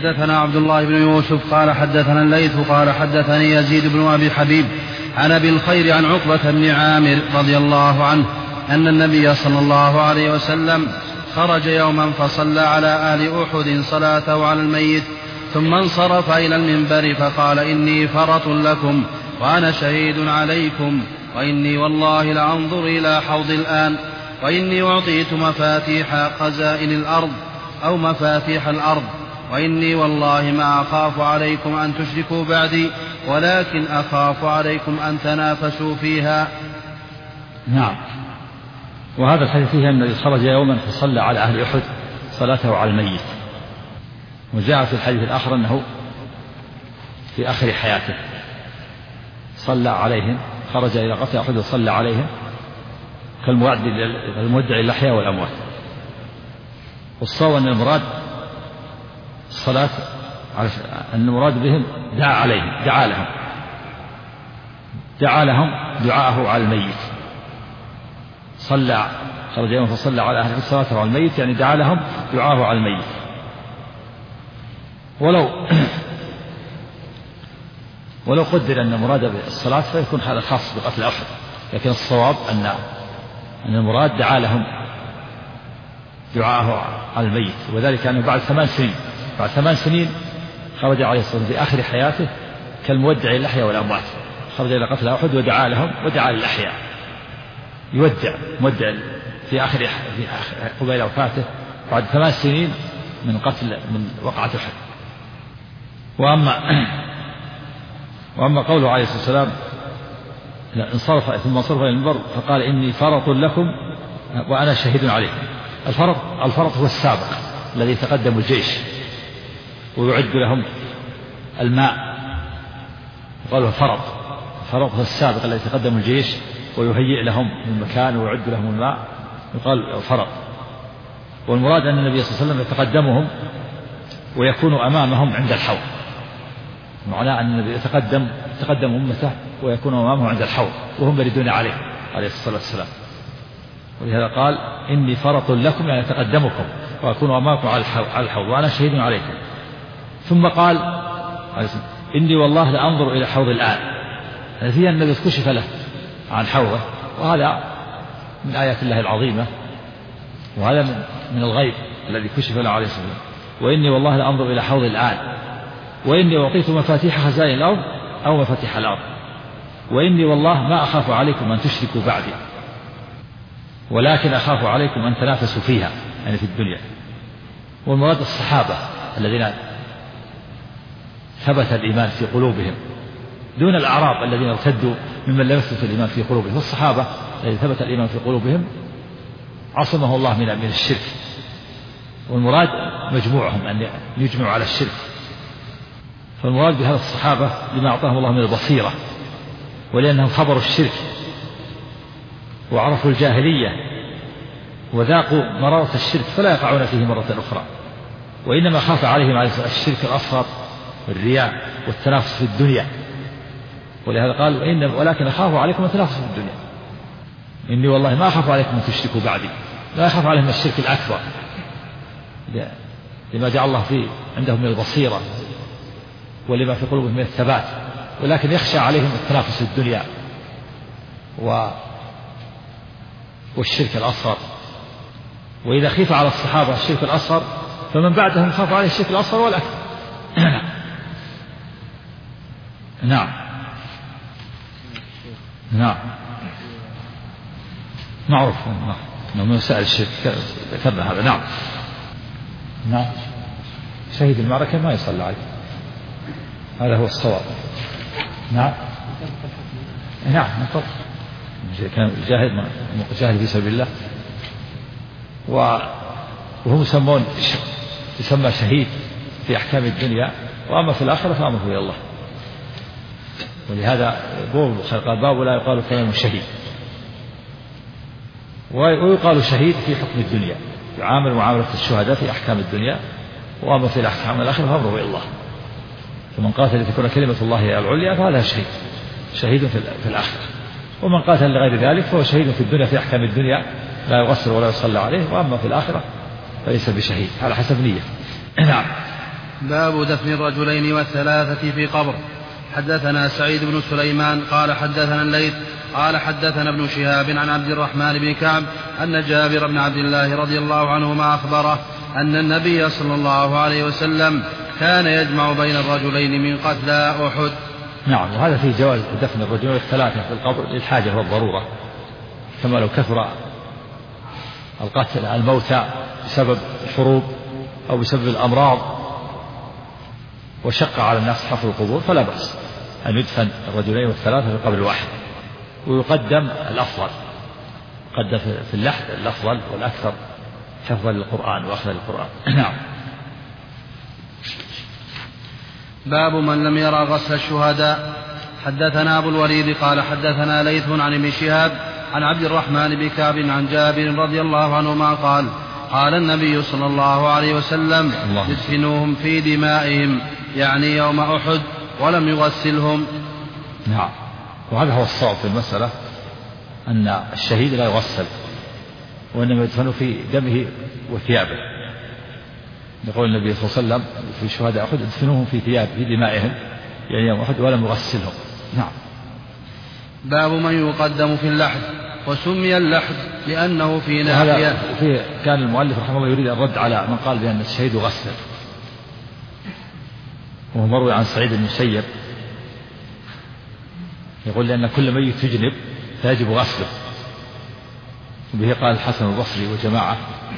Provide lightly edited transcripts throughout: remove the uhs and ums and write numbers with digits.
حدثنا عبد الله بن يوسف قال حدثنا الليث قال حدثني يزيد بن أبي حبيب عن أبي الخير عن عقبة بن عامر رضي الله عنه أن النبي صلى الله عليه وسلم خرج يوما فصلى على أهل أحد صلاته على الميت ثم انصرف إلى المنبر فقال إني فرط لكم وأنا شهيد عليكم وإني والله لأنظر إلى حوض الآن وإني أعطيت مفاتيح خزائن الأرض أو مفاتيح الأرض وإني والله ما أخاف عليكم أن تشركوا بعدي ولكن أخاف عليكم أن تنافسوا فيها. نعم. وهذا الحديث فيه أن النبي خرج يوما فصلى على أهل أحد صلاته على الميت. وجاء في الحديث الآخر أنه في آخر حياته صلى عليهم، خرج إلى قتل أحد وصلى عليهم كالمودع الأحياء والأموات. والصواب أن المراد الصلاة أن المراد بهم دعا عليهم، دعا لهم دعاءه على الميت. خرج يوم فصلى على أهل صلاته على الميت يعني دعا لهم دعاءه على الميت. ولو قدر أن المراد بالصلاة فيكون هذا خاص بقتل أحد، لكن الصواب أن المراد دعا لهم دعاءه على الميت، وذلك أنه بعد 8 سنين خرج عليه الصلاة والسلام في آخر حياته كالمودع الأحياء والأموات، خرج إلى قتل أحد ودعا لهم ودعا للأحياء، يودع مودع في آخر قبيل وفاته بعد 8 سنين من وقعة أحد. وأما قوله عليه الصلاة والسلام ثم انصرف إلى المنبر فقال إني فرط لكم وأنا شهيد عليكم. الفرط هو السابق الذي يتقدم الجيش ويعد لهم الماء، قالوا الفرط هو السابق الذي يتقدم الجيش ويهيئ لهم المكان ويعد لهم الماء، يقال فرط. والمراد أن النبي صلى الله عليه وسلم يتقدمهم ويكون أمامهم عند الحوض، معناه أن النبي يتقدم أمته ويكون أمامه عند الحوض وهم يردون عليه الصلاة والسلام. ولهذا قال إني فرط لكم يعني أتقدمكم وأكون أمامكم على الحوض وأنا شهيد عليكم. ثم قال إني والله لأنظر إلى حوض الآن، فيها النبي كشف له عن حوضه، وهذا من آيات الله العظيمة، وهذا من الغيب الذي كشف له عليه الصلاة والسلام. وإني والله لأنظر إلى حوض الآن وإني أعطيت مفاتيح خزائن الأرض أو مفاتيح الأرض وإني والله ما أخاف عليكم أن تشركوا بعدي ولكن أخاف عليكم أن تنافسوا فيها يعني في الدنيا. والمراد الصحابة الذين ثبت الإيمان في قلوبهم دون الأعراب الذين ارتدوا ممن لم يثبت الإيمان في قلوبهم. والصحابة الذين ثبت الإيمان في قلوبهم عصمه الله من الشرك، والمراد مجموعهم أن يجمعوا على الشرك. فالمراد بهذا الصحابة لما أعطاهم الله من البصيرة، ولأنهم خبروا الشرك وعرفوا الجاهلية وذاقوا مرارة الشرك فلا يقعون فيه مرة أخرى. وإنما خاف عليهم عليه الشرك الأصغر والرياء والتنافس في الدنيا، ولهذا قال ولكن أخاف عليكم التنافس في الدنيا. إني والله ما أخاف عليكم أن تشركوا بعدي، لا يخاف عليهم الشرك الأكبر لما جعل الله عندهم من البصيرة ولما في قلوبهم من الثبات، ولكن يخشى عليهم التنافس في الدنيا والشرك الأصغر. وإذا خيف على الصحابة الشرك الأصغر فمن بعدهم خاف عليه الشرك الأصغر والأكبر. نعم معروف من مسائل الشرك ذكرنا هذا. نعم شهيد المعركة ما يصلى عليه، هذا هو الصواب. نعم كان جاهد في سبيل الله وهم يسمى شهيد في أحكام الدنيا، وأما في الآخرة فأمره إلى الله. ولهذا قال باب لا يقال كلام شهيد، ويقال شهيد في حكم الدنيا يعامل معاملة الشهداء في أحكام الدنيا، وأما في الأحكام الآخرة فأمره إلى الله. فمن قاتل لتكون كلمة الله العليا فهذا شهيد في الآخرة، ومن قاتل لغير ذلك فهو شهيد في الدنيا في أحكام الدنيا لا يغسل ولا يصلى عليه، وأما في الآخرة فليس بشهيد على حسب نية. نعم باب دفن الرجلين والثلاثة في قبر. حدثنا سعيد بن سليمان قال حدثنا الليث قال حدثنا ابن شهاب عن عبد الرحمن بن كعب أن جابر بن عبد الله رضي الله عنهما أخبره أن النبي صلى الله عليه وسلم كان يجمع بين الرجلين من قتلى أحد. نعم. وهذا في جواز دفن الرجلين الثلاثة في القبر للحاجة والضرورة، كما لو كثر القتل الموتى بسبب الحروب أو بسبب الأمراض وشق على الناس حفر القبور فلا بأس أن يدفن الرجلين والثلاثة في قبر واحد. ويقدم الأفضل، قد في اللحد الأفضل والأكثر حفظا للقرآن وأخذا للقرآن. نعم. باب من لم يرى غسل الشهداء. حدثنا أبو الوليد قال حدثنا ليث عن ابن شهاب عن عبد الرحمن بن كعب عن جابر رضي الله عنهما قال قال النبي صلى الله عليه وسلم ادفنوهم في دمائهم، يعني يوم أحد، ولم يغسلهم. نعم. وهذا هو الصواب في المسألة، أن الشهيد لا يغسل وإنما يدفن في دمه وثيابه، يقول النبي صلى الله عليه وسلم في شهداء أحد ادفنوهم في دمائهم، يعني يوم أحد، ولم يغسلهم. نعم. باب من يقدم في اللحد. وسمي اللحد لأنه في ناحية. كان المؤلف رحمه الله يريد الرد على من قال بأن الشهيد يغسل، وهو مروي عن سعيد بن المسيب يقول لأن كل ميت يجنب فيجب غسله، وبه قال الحسن البصري وجماعة.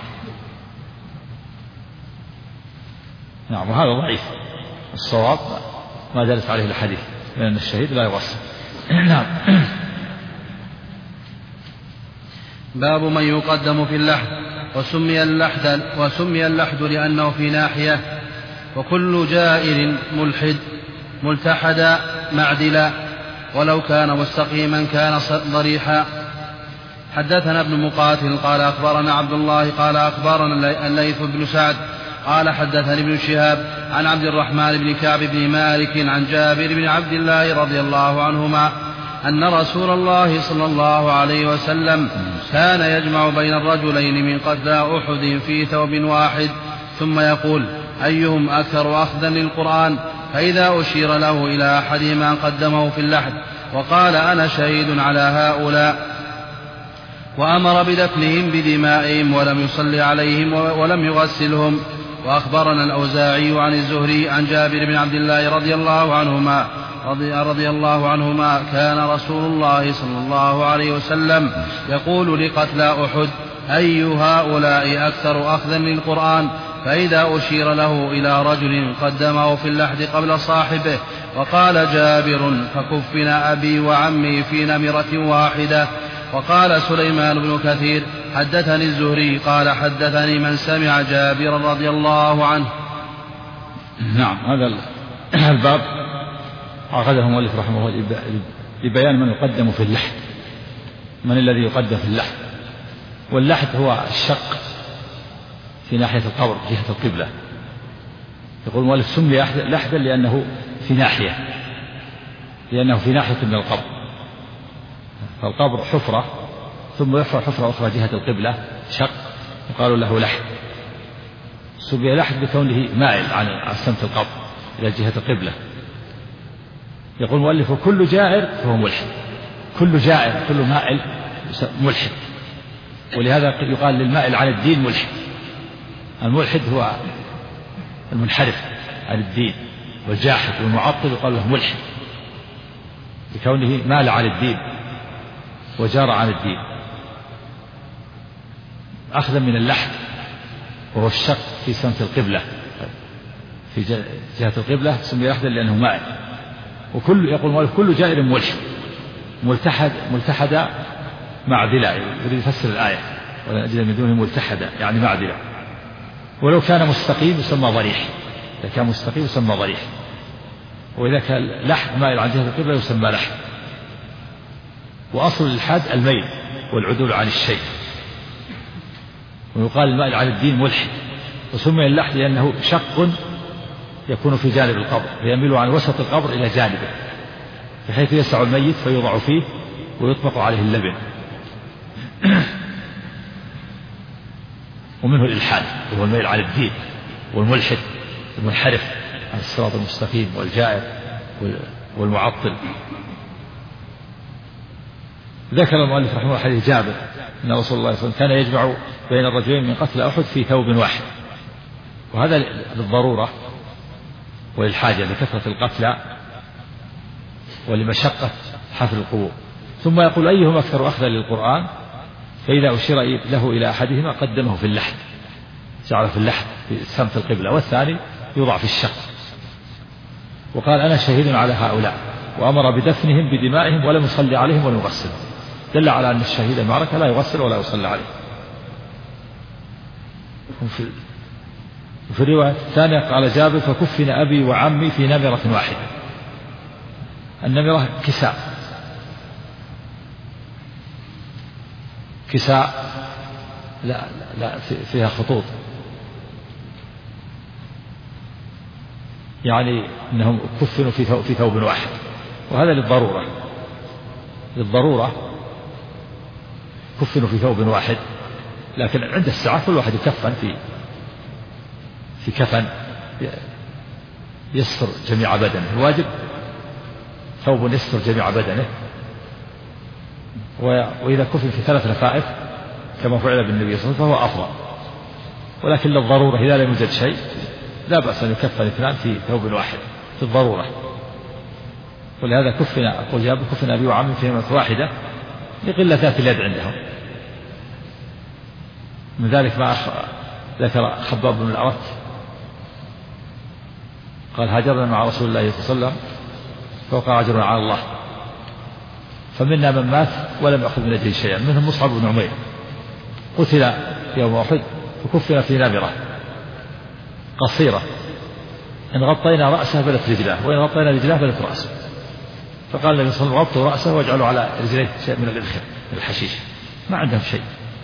نعم. وهذا ضعيف، الصواب ما دلت عليه الحديث لأن الشهيد لا يغسل. نعم. باب من يقدم في اللحد. وسمي اللحد لأنه في ناحية. وكل جائر ملحد ملتحدا معدلا، ولو كان مستقيما كان ضريحا. حدثنا ابن مقاتل قال أخبرنا عبد الله قال أخبرنا الليث بن سعد قال حدثني ابن شهاب عن عبد الرحمن بن كعب بن مالك عن جابر بن عبد الله رضي الله عنهما أن رسول الله صلى الله عليه وسلم كان يجمع بين الرجلين من قتلى أحد في ثوب واحد، ثم يقول أيهم أكثر أخذا للقرآن، فإذا أشير له إلى أحدهما قدمه في اللحد وقال أنا شهيد على هؤلاء، وأمر بدفنهم بدمائهم ولم يصلي عليهم ولم يغسلهم. وأخبرنا الأوزاعي عن الزهري عن جابر بن عبد الله رضي الله عنهما كان رسول الله صلى الله عليه وسلم يقول لقتلى أحد أي هؤلاء أكثر أخذا للقرآن، فإذا أشير له إلى رجل قدمه في اللحد قبل صاحبه، وقال جابر فكفنا أبي وعمي في نمرة واحدة. وقال سليمان بن كثير حدثني الزهري قال حدثني من سمع جابر رضي الله عنه. نعم. هذا الباب عقده المؤلف رحمه الله لبيان من يقدم في اللحد، من الذي يقدم في اللحد. واللحد هو الشق في ناحية القبر جهة القبلة. يقول المؤلف سمي لحدا لأنه في ناحية من القبر، فالقبر حفرة ثم يحفر حفرة أخرى جهة القبلة شق، يقال له لحد. سمي لحد بكونه مائل عن سمت القبر إلى جهة القبلة. يقول المؤلف وكل جائر فهو ملحد، كل جائر كل مائل ملحد، ولهذا يقال للمائل عن الدين ملحد. الملحد هو المنحرف عن الدين، والجاحد والمعطل يقال له ملحد بكونه مال عن الدين وجار عن الدين. أخذا من اللحد وهو الشق في سمت القبلة في جهة القبلة سمي لحدا لأنه مائل. وكل يقول كل جائر ملحد ملتحدا معدلا، يريد يفسر الآية ولا أجد من دونه ملتحدا يعني معدلا. ولو كان مستقيم يسمى ضريح، إذا كان مستقيم يسمى ضريح، وإذا كان لحد مائل عن جهة القبلة يسمى لحد. وأصل الإلحاد الميل والعدول عن الشيء، ويقال المائل عن الدين ملحد. وسمي اللحد لأنه شق يكون في جانب القبر، فيميل عن وسط القبر إلى جانبه بحيث يسع الميت فيوضع فيه ويطبق عليه اللبن. ومنه الإلحاد وهو الميل على الدين، والملحد المنحرف عن الصراط المستقيم والجائر والمعطل. ذكر المؤلف رحمه الله حديث جابر أن رسول الله صلى الله عليه وسلم كان يجمع بين الرجلين من قتل أحد في ثوب واحد، وهذا للضرورة وللحاجة لكثرة القتلى ولمشقة حفر القبور. ثم يقول أيهما أكثر أخذا للقرآن، فإذا أشير له إلى أحدهما قدمه في اللحد، جعله في اللحد في سمت القبلة، والثاني يوضع في الشق. وقال أنا شهيد على هؤلاء، وأمر بدفنهم بدمائهم ولم يصلي عليهم ولم يغسلهم، دل على أن الشهيد المعركة لا يغسل ولا يصلى عليه. وفي الرواية الثانية قال جابر فكفن أبي وعمي في نمرة واحدة. النمرة كساء لا فيها خطوط، يعني أنهم كفنوا في ثوب واحد، وهذا للضرورة كفنوا في ثوب واحد. لكن عند الساعة كل واحد يكفن في كفن يستر جميع بدنه. الواجب ثوب يستر جميع بدنه، وإذا كفن في 3 لفائف كما فعل بالنبي صلى الله عليه وسلم فهو أفضل. ولكن للضرورة إذا لم يوجد شيء لا بأس أن يكفن 2 في ثوب واحد في الضرورة. ولهذا كفن أبي وعمي في نمرة واحدة لقلة ذات اليد عندهم. من ذلك ما ذكر خباب بن الأرت قال هاجرنا مع رسول الله صلى الله عليه وسلم فوقع أجرنا على الله، فمنا من مات ولم يأخذ من أجله شيئا، منهم مصعب بن عمير قتل يوم أحد وكفن في نمرة قصيرة، إن غطينا رأسه بلت رجلاه وإن غطينا رجلاه بلت رأسه. فقال النبي صلى الله عليه وسلم غطوا رأسه واجعلوا على رجليه شيء من الإذخر من الحشيش. ما عندهم شيء،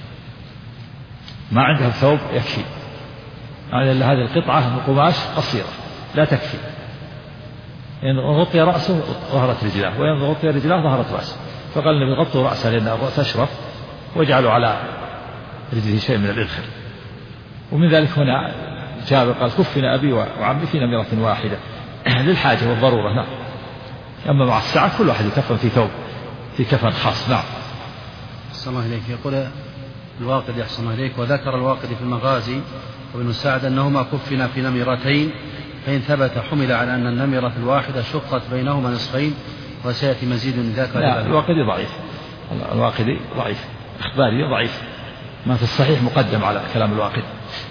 ما عندهم ثوب يكفي، يعني هذه القطعة من قماش قصيرة لا تكفي. إن غطي رأسه ظهرت رجلاه وإن غطي رجلاه ظهرت رأسه. فقال النبي غطوا رأسه لأن الرأس أشرف واجعلوا على رجله شيء من الإذخر. ومن ذلك هنا جابر قال كفن أبي وعمي في نمرة واحدة للحاجة والضرورة. نعم. أما مع الساعة كل واحد يكفن في ثوب في كفن خاص. نعم. أحسن الله إليك. يقول الواقدي أحسن الله إليك وذكر الواقدي في المغازي وابن سعد أنهما كفنا في نمرتين، فإن ثبت حمل على أن النمرة الواحدة شقت بينهما نصفين، وسيأتي مزيد من ذاك. لا الواقدي ضعيف، الواقدي ضعيف، إخباري ضعيف، ما في الصحيح مقدم على كلام الواقدي.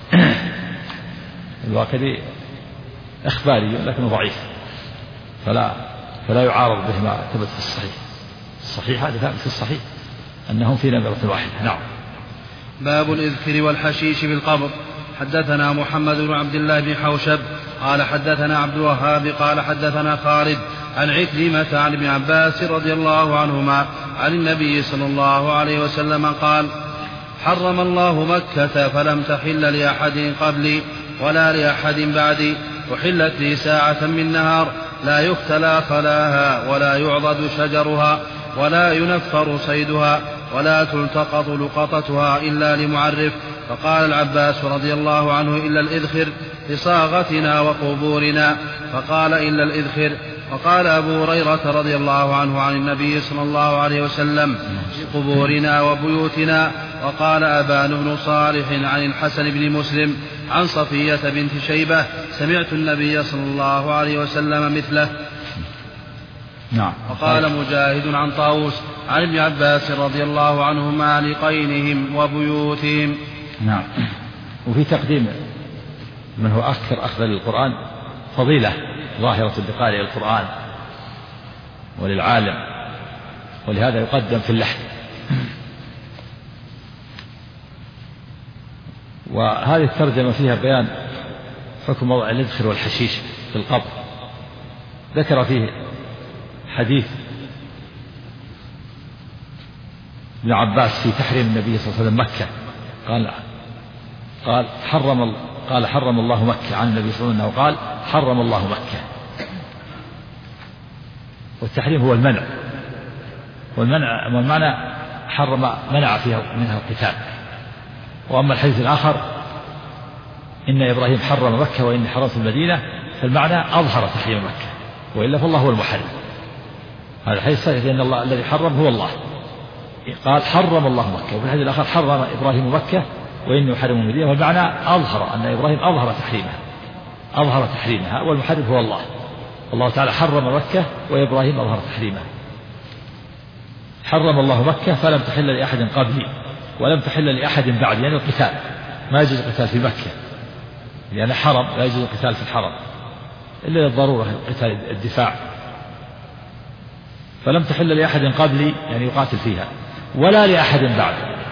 الواقدي إخباري لكنه ضعيف، فلا يعارض به ما ثبت في الصحيح. الصحيح هذا ثابت في الصحيح أنهم في نمرة واحدة. نعم. باب الإذخر والحشيش بالقبر. حدثنا محمد بن عبد الله بن حوشب قال حدثنا عبد الوهاب قال حدثنا خالد عن عكرمة عن ابن عباس رضي الله عنهما عن النبي صلى الله عليه وسلم قال حرم الله مكة فلم تحل لأحد قبلي ولا لأحد بعدي، وحلت لي ساعة من نهار لا يختلى خلاها ولا يعضد شجرها ولا ينفر صيدها ولا تلتقط لقطتها إلا لمعرف. فقال العباس رضي الله عنه إلا الإذخر لصاغتنا وقبورنا، فقال إلا الإذخر. وقال أبو هريرة رضي الله عنه عن النبي صلى الله عليه وسلم قبورنا وبيوتنا. وقال أبان بن صالح عن الحسن بن مسلم عن صفية بنت شيبة سمعت النبي صلى الله عليه وسلم مثله. نعم. وقال مجاهد عن طاووس عن ابن عباس رضي الله عنهما لقينهم وبيوتهم. نعم. وفي تقديم من هو أكثر أخذ للقرآن فضيلة ظاهرة لقارئ القرآن وللعالم، ولهذا يقدم في اللحد. وهذه الترجمة فيها بيان حكم وضع الإذخر والحشيش في القبر. ذكر فيه حديث ابن عباس في تحريم النبي صلى الله عليه وسلم مكة، قال حرم الله مكة عن النبي صلى الله عليه وسلم، قال حرم الله مكة. والتحريم هو المنع، والمعنى حرم منع فيها منها القتال. وأما الحديث الآخر إن إبراهيم حرم مكة وإني حرمت المدينة، فالمعنى أظهر تحريم مكة، وإلا فالله هو المحرم. هذا الحديث صحيح أن الله الذي حرم هو الله، قال حرم الله مكة، وفي الحديث الآخر حرم إبراهيم مكة وإني أحرم المدينة، والمعنى أظهر أن إبراهيم أظهر تحريمها والمحرم هو الله. الله تعالى حرم مكة وإبراهيم أظهر تحريمها. حرم الله مكة فلم تحل لأحد قبلي ولم تحل لأحد بعدي، يعني القتال ما يجوز القتال في مكة لأن حرم، لا يجوز القتال في الحرم إلا للضرورة، قتال الدفاع. فلم تحل لأحد قبلي يعني يقاتل فيها ولا لأحد بعد.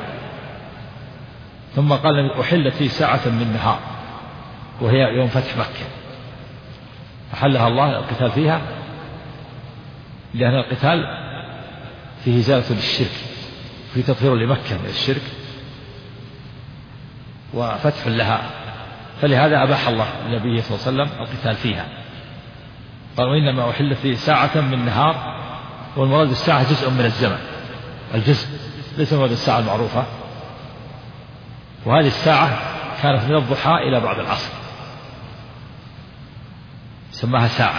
ثم قال أحلت في ساعة من نهار وهي يوم فتح مكة، أحلها الله القتال فيها لأن القتال فيه إزالة للشرك، فيه تطهير لمكة من الشرك وفتح لها، فلهذا أباح الله لنبيه صلى الله عليه وسلم القتال فيها. قال وإنما أحلت في ساعة من نهار، والمراد بالساعة جزء من الزمن، الجزء ليس مراد الساعة المعروفة، وهذه الساعة كانت من الضحى إلى بعد العصر، سماها ساعة.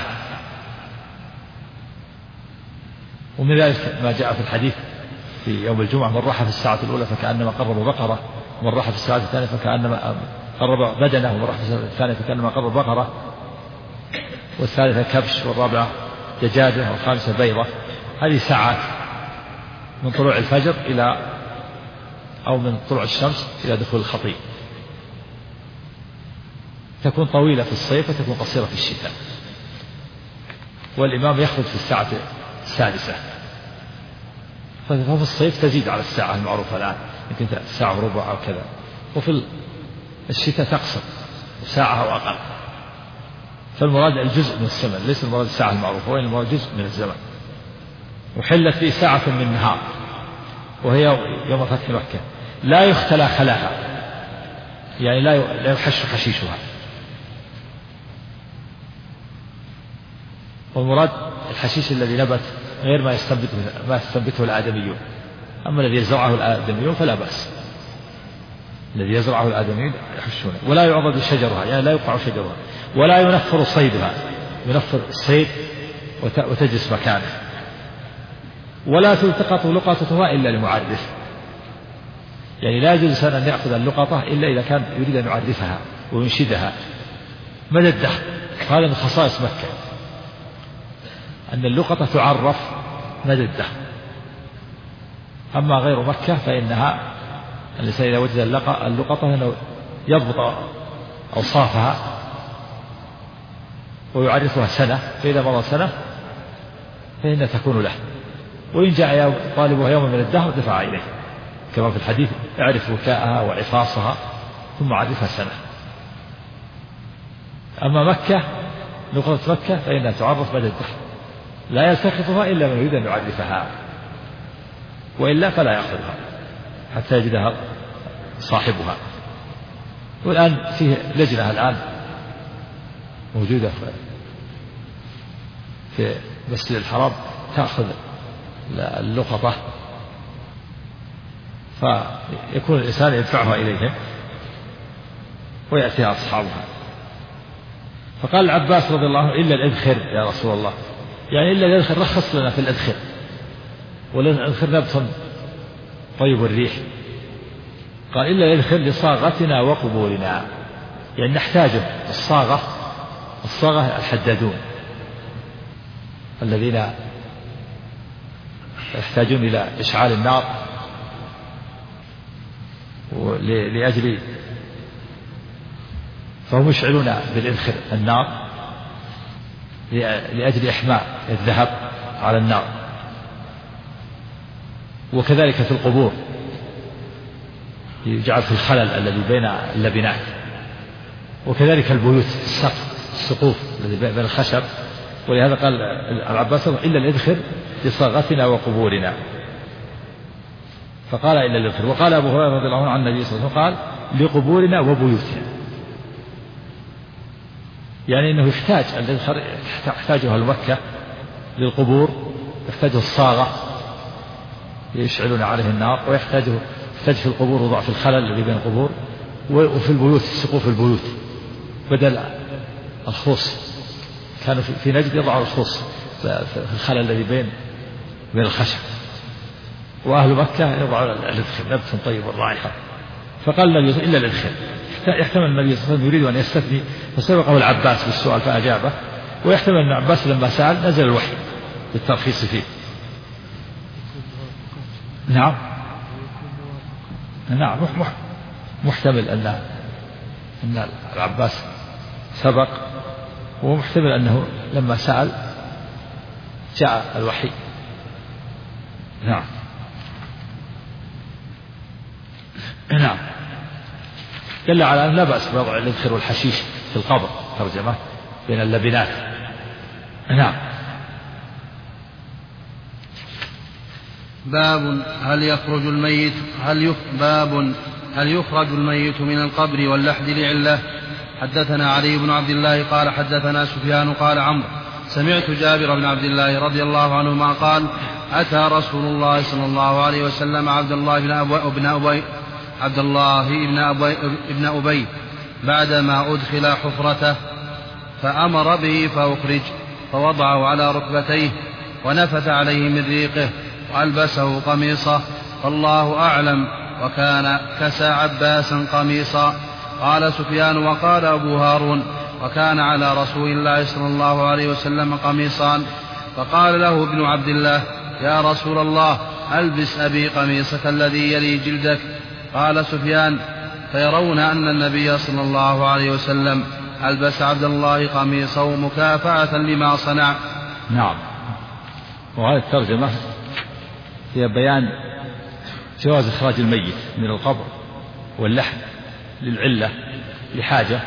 ومن ذلك ما جاء في الحديث في يوم الجمعة: من راح في الساعة الأولى فكأنما قرب بقرة، ومن راح في الساعة الثانية فكأنما قرب بدنه، ومن راح في الساعة الثانية فكأنما قرب بقرة، والثالثة كبش، والرابعة دجاجة، والخامسة بيضة. هذه ساعات من طلوع الفجر إلى أو من طلوع الشمس إلى دخول الخطيب، تكون طويلة في الصيف وتكون قصيرة في الشتاء، والإمام يخرج في الساعة السادسة، ففي الصيف تزيد على الساعة المعروفة الآن، يمكن ساعة وربع أو كذا، وفي الشتاء تقصر ساعة أو أقل. فالمراد الجزء من الزمن، ليس المراد الساعة المعروفة، وإنما المراد جزء من الزمن. وحلت فيه ساعة من نهار وهي يوم فتح مكة، لا يختلى خلاها، يعني لا يحش حشيشها. والمراد الحشيش الذي نبت غير ما يستنبته الآدميون، أما الذي يزرعه الآدميون فلا بأس، الذي يزرعه الآدميون يحشونه. ولا يعضد شجرها، يعني لا يقطع شجرها، ولا ينفر صيدها، ينفر الصيد وتجلس مكانه. ولا تلتقط لقطتها إلا لمعرف، يعني لا يجوز أن يأخذ اللقطة إلا إذا كان يريد أن يعرفها وينشدها مدى الدهر. هذا من خصائص مكة، أن اللقطة تعرف مدى الدهر. أما غير مكة فإنها الإنسان إذا وجد اللقطة أنه يضبط أوصافها ويعرفها سنة، فإذا مضى سنة فإنها تكون له، وإن جاء طالبها يوم من الدهر دفع إليه، كما في الحديث: اعرف وكاءها وعفاصها ثم عرفها سنة. أما مكة، لقطة مكة فإنها تعرف مدى الدهر، لا يلتقطها إلا من يريد أن يعرفها، وإلا فلا يأخذها حتى يجدها صاحبها. والآن فيه لجنة الآن موجودة في مسجد الحرام تأخذ اللقطة، فيكون الإنسان يدفعها إليهم ويأتيها أصحابها. فقال العباس رضي الله عنه: إلا الإذخر يا رسول الله، يعني إلا الإذخر، رخص لنا في الإذخر، والإذخر نبت طيب الريح. قال: إلا الإذخر لصاغتنا وقبورنا، يعني نحتاجه. الصاغة الحدادون الذين يحتاجون إلى إشعال النار لأجل، فهم يشعلون بالإذخر النار لأجل إحماء الذهب على النار. وكذلك في القبور يجعل في الخلل الذي بين اللبنات. وكذلك البيوت، السقوف الذي بين الخشب. ولهذا قال العباس: إلا الإذخر لصاغتنا وقبورنا. فقال: إلا الإذخر. وقال أبو هريرة رضي الله عنه عن النبي صلى الله عليه وسلم قال: لقبورنا وبيوتنا، يعني أنه يحتاج الإذخر، يحتاجها المكة للقبور، يحتاجه الصاغة يشعلون عليه النار، ويحتاج في القبور وضع في الخلل الذي بين القبور، وفي البيوت سقوف البيوت بدل الخوص. كانوا في نجد يضعوا الخوص في الخلل الذي بين الخشب، وأهل مكة يضعوا الإدخل، نبت طيب الرائحة. فقال النبي إلا الإدخل. يحتمل النبي صلى الله عليه وسلم يريد أن يستثني فسبقه العباس بالسؤال فأجابه، ويحتمل أن العباس لما سأل نزل الوحي بالترخيص فيه. نعم محتمل أن العباس سبق، ومحتمل أنه لما سأل جاء الوحي. نعم دل على أن لا بأس بوضع الإذخر والحشيش في القبر، ترجمة بين اللبنات. نعم. باب هل يخرج الميت من القبر واللحد لعلة. حدثنا علي بن عبد الله قال حدثنا سفيان قال عمرو سمعت جابر بن عبد الله رضي الله عنهما قال أتى رسول الله صلى الله عليه وسلم عبد الله بن أبي بعدما أدخل حفرته فأمر به فأخرج، فوضعه على ركبتيه ونفث عليه من ريقه وألبسه قميصه، فالله أعلم، وكان كسى عباسا قميصا. قال سفيان وقال أبو هارون وكان على رسول الله صلى الله عليه وسلم قميصان. فقال له ابن عبد الله يا رسول الله ألبس أبي قميصك الذي يلي جلدك. قال سفيان فيرون أن النبي صلى الله عليه وسلم ألبس عبد الله قميصه مكافأة لما صنع. نعم. وهذه الترجمة هي بيان جواز إخراج الميت من القبر واللحد للعلة، لحاجة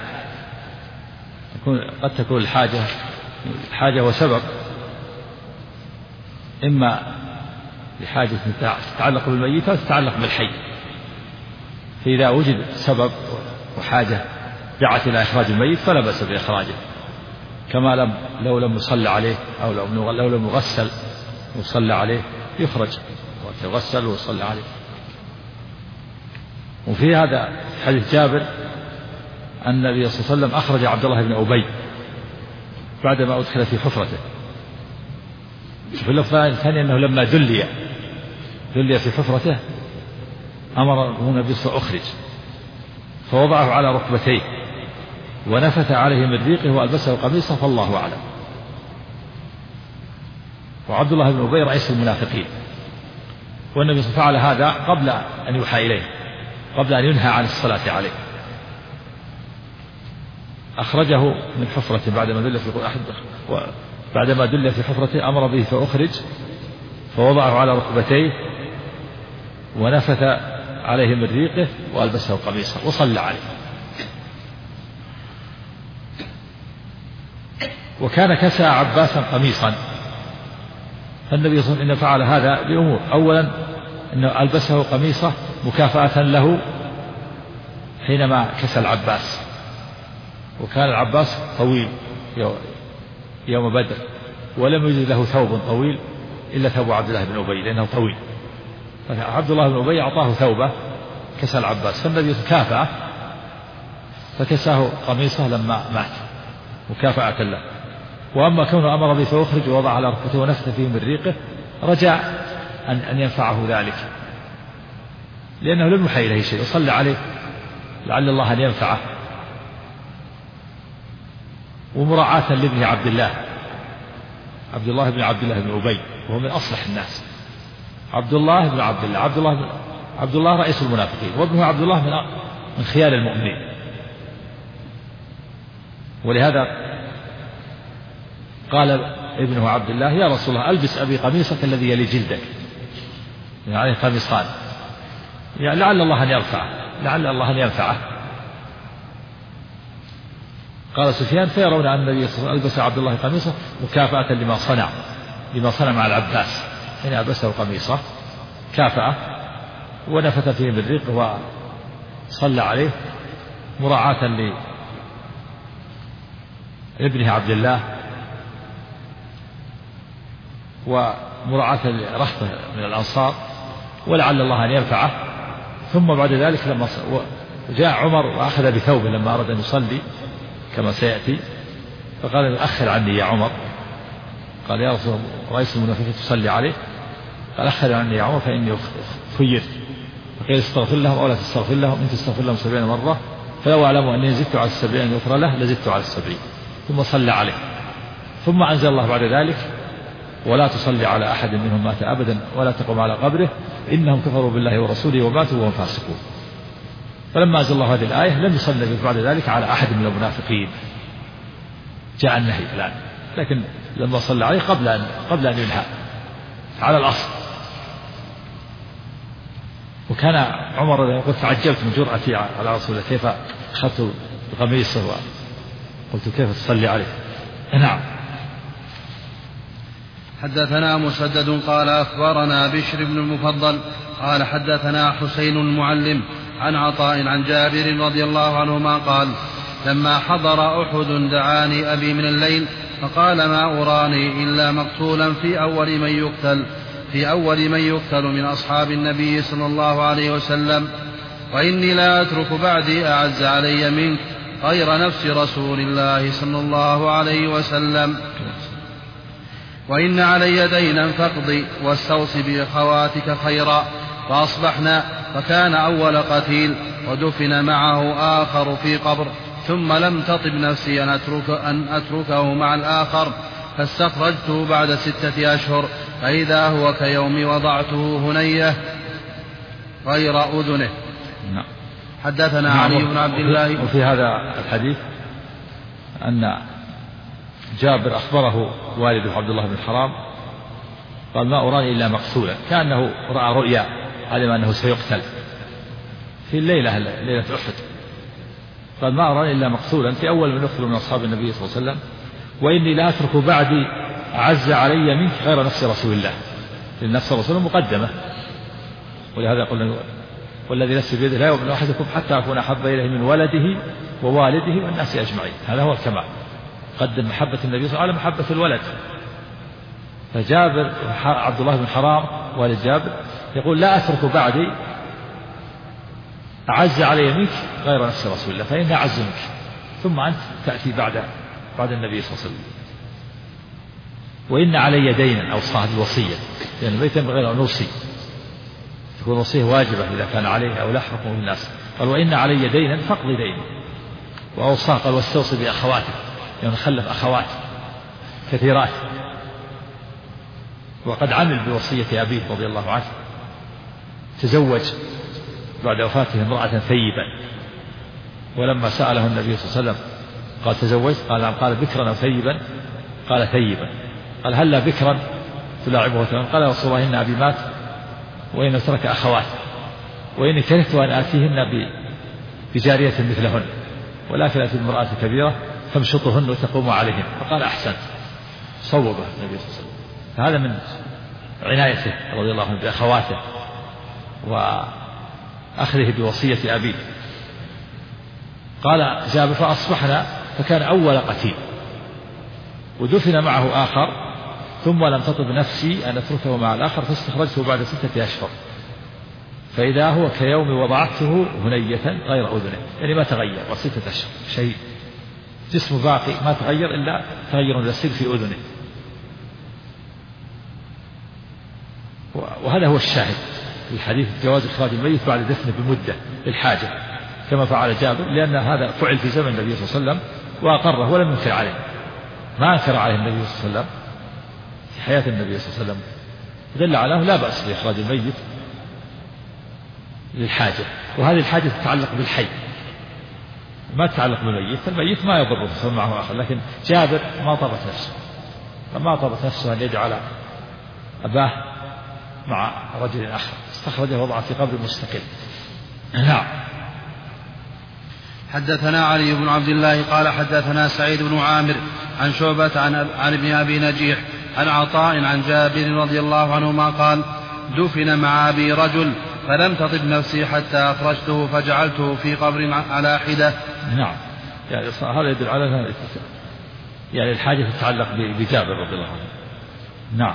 قد تكون الحاجة وسبب، إما لحاجة تتعلق بالميت أو تتعلق بالحي. فإذا وجد سبب وحاجة دعت إلى إخراج الميت فلا بأس بإخراجه، كما لو لم يصلى عليه أو لو لم يغسل وصلى عليه يخرج ويغسل ويصلى عليه. وفي هذا حديث جابر أن النبي صلى الله عليه وسلم أخرج عبد الله بن أبي بعدما أدخل في حفرته. في اللفظة الثانية أنه لما دلي في حفرته أمر النبي صلى الله عليه وسلم أخرج، فوضعه على ركبتيه ونفث عليه من ريقه وألبسه قميصه، فالله أعلم. وعبد الله بن أبي رئيس المنافقين، والنبي صلى الله عليه وسلم فعل هذا قبل أن يوحى إليه، قبل أن ينهى عن الصلاة عليه. أخرجه من حفرته بعدما دل في حفرته أمر به فأخرج، فوضعه على ركبتيه ونفث عليه من ريقه وألبسه قميصه وصلى عليه. وكان كسى عباسا قميصا. فالنبي صلى الله عليه وسلم فعل هذا بأمور: أولا أنه ألبسه قميصه مكافأة له حينما كسى العباس، وكان العباس طويل يوم بدر، ولم يجد له ثوب طويل إلا ثوب عبد الله بن أبي لأنه طويل، فعبد الله بن أبي أعطاه ثوبه كسى العباس، فالنبي كافأه فكساه قميصه لما مات مكافأة له. وأما كونه أمر به فأخرج ووضع على ركبته ونفث فيه من ريقه، رجع أن ينفعه ذلك، لأنه لم يوحى إليه شيء، وصلى عليه لعل الله أن ينفعه. ومراعاة لابن عبد الله بن عبد الله بن أبي، وهو من أصلح الناس. عبد الله بن عبد الله رئيس المنافقين، وابنه عبد الله من خيار المؤمنين. ولهذا قال ابنه عبد الله يا رسول الله ألبس أبي قميصك الذي يلي جلدك، يعني عليه قميصان، يعني لعل الله أن ينفعه. قال سفيان فيرون أن النبي صلى الله عليه وسلم ألبس عبد الله قميصه مكافأة لما صنع مع العباس، حين ألبسه قميصه كافأة ونفث فيه من ريقه وصلى عليه مراعاة لابنه عبد الله، ومراعاة لرحمة من الأنصار، ولعل الله أن ينفعه. ثم بعد ذلك لما جاء عمر وأخذ بثوبه لما أراد أن يصلي، كما سيأتي، فقال أخر عني يا عمر. قال يا رسول الله رئيس المنافقين تصلي عليه؟ قال أخر عني يا عمر فإني خيرت، فقيل استغفر لهم أو لا تستغفر لهم، إن تستغفر لهم 70 مرة فلو أعلموا أني زدت على 70 يغفر له لزدت على 70. ثم صلى عليه، ثم أنزل الله بعد ذلك ولا تصلي على أحد منهم مات أبدا ولا تقم على قبره إنهم كفروا بالله ورسوله وماتوا وهم فاسقون. فلما أنزل الله هذه الآية لم يصلي بعد ذلك على أحد من المنافقين، جاء النهي الآن، لكن لما صلى عليه قبل أن ينهى على الأصل. وكان عمر يقول تعجبت من جرأتي على رسول الله، كيف أخذت قميصه وقلت كيف تصلي عليه. نعم. حدثنا مسدد قال أخبرنا بشر بن المفضل قال حدثنا حسين المعلم عن عطاء عن جابر رضي الله عنهما قال لما حضر أحد دعاني أبي من الليل فقال ما أراني إلا مقتولا في أول من يقتل من أصحاب النبي صلى الله عليه وسلم، وإني لا أترك بعدي أعز علي منك غير نفس رسول الله صلى الله عليه وسلم، وإن علي دينا فاقضي واستوص بأخواتك خيرا. فأصبحنا فكان أول قتيل ودفن معه آخر في قبر، ثم لم تطب نفسي أن أتركه مع الآخر، فاستخرجته بعد 6 أشهر فإذا هو كيوم وضعته هنية غير أذنه. حدثنا علي بن عبد الله. وفي هذا الحديث أن جابر أخبره والده عبد الله بن حرام قال ما أراني إلا مقتولا، كأنه رأى رؤيا علم أنه سيقتل في ليلة أحد، قال ما أراني إلا مقتولا في أول من يقتل من أصحاب النبي صلى الله عليه وسلم، وإني لا أترك بعدي أعز علي منك غير نفس رسول الله، لأن نفس رسول الله مقدمة، ولهذا قلنا والذي نفسي بيده لا يؤمن أحدكم حتى أكون أحب إليه من ولده ووالده والناس أجمعين. هذا هو الكمال، قدم محبة النبي صلى الله عليه وسلم على محبة الولد. فجابر عبد الله بن حرام والد جابر يقول لا أترك بعدي أعز علي منك غير نفس رسول الله فإني أعز منك، ثم أنت تأتي بعد النبي صلى الله عليه وسلم. وإن علي دينا أو صاحب الوصية، لأن البيت ينبغي أن نوصي، تكون وصية واجبة إذا كان عليه أو لا حكم الناس. قال وإن علي دينا فاقضي ديني، وأوصاه قال واستوصي بأخواتك، يعني خلف أخوات كثيرات. وقد عمل بوصية أبيه رضي الله عنه، تزوج بعد وفاته امرأة ثيبا، ولما سأله النبي صلى الله عليه وسلم قال تزوجت؟ قال بكرا أو ثيبا؟ قال ثيبا. قال هلا بكرا تلاعبه تمام؟ قال يا رسول الله إن أبي مات وإن ترك أخوات، وإني كرهت أن آتيهن بجارية مثلهن، ولكن أتي امرأة كبيرة تمشطهن وتقوم عليهن. فقال أحسنت، صوبه النبي صلى الله عليه وسلم. فهذا من عنايته رضي الله عنه بأخواته وأخذه بوصية أبيه. قال جابر فأصبحنا فكان أول قتيل ودفن معه آخر، ثم لم تطب نفسي أن أتركه مع الآخر فاستخرجته بعد 6 أشهر فإذا هو كيوم وضعته هنية غير أذنه، يعني ما تغير، و6 أشهر شيء جسمه باقي ما تغير إلا تغير يسير في أذنه. وهذا هو الشاهد في الحديث جواز إخراج الميت بعد دفنه بمدة للحاجة كما فعل جابر، لأن هذا فعل في زمن النبي صلى الله عليه وسلم وأقره ولم ينكر عليه، ما أنكر عليه النبي صلى الله عليه وسلم في حياة النبي صلى الله عليه وسلم، دل على أنه لا بأس بإخراج الميت للحاجة. وهذه الحاجة تتعلق بالحي ما تتعلق بالميت، الميت ما يضره يصير معه آخر، لكن جابر ما طابت نفسه، فما طابت نفسه أن يجعل أباه مع رجل آخر، استخرجه وضعه في قبر مستقل. نعم. حدثنا علي بن عبد الله قال حدثنا سعيد بن عامر عن شعبة عن ابن أبي نجيح عن عطاء عن جابر رضي الله عنهما قال دفن مع أبي رجل فلم تطب نفسي حتى أخرجته فجعلته في قبر على حدة. نعم، يعني هذا يدل على يعني الحاجة تتعلق بجابر رضي الله عنه. نعم.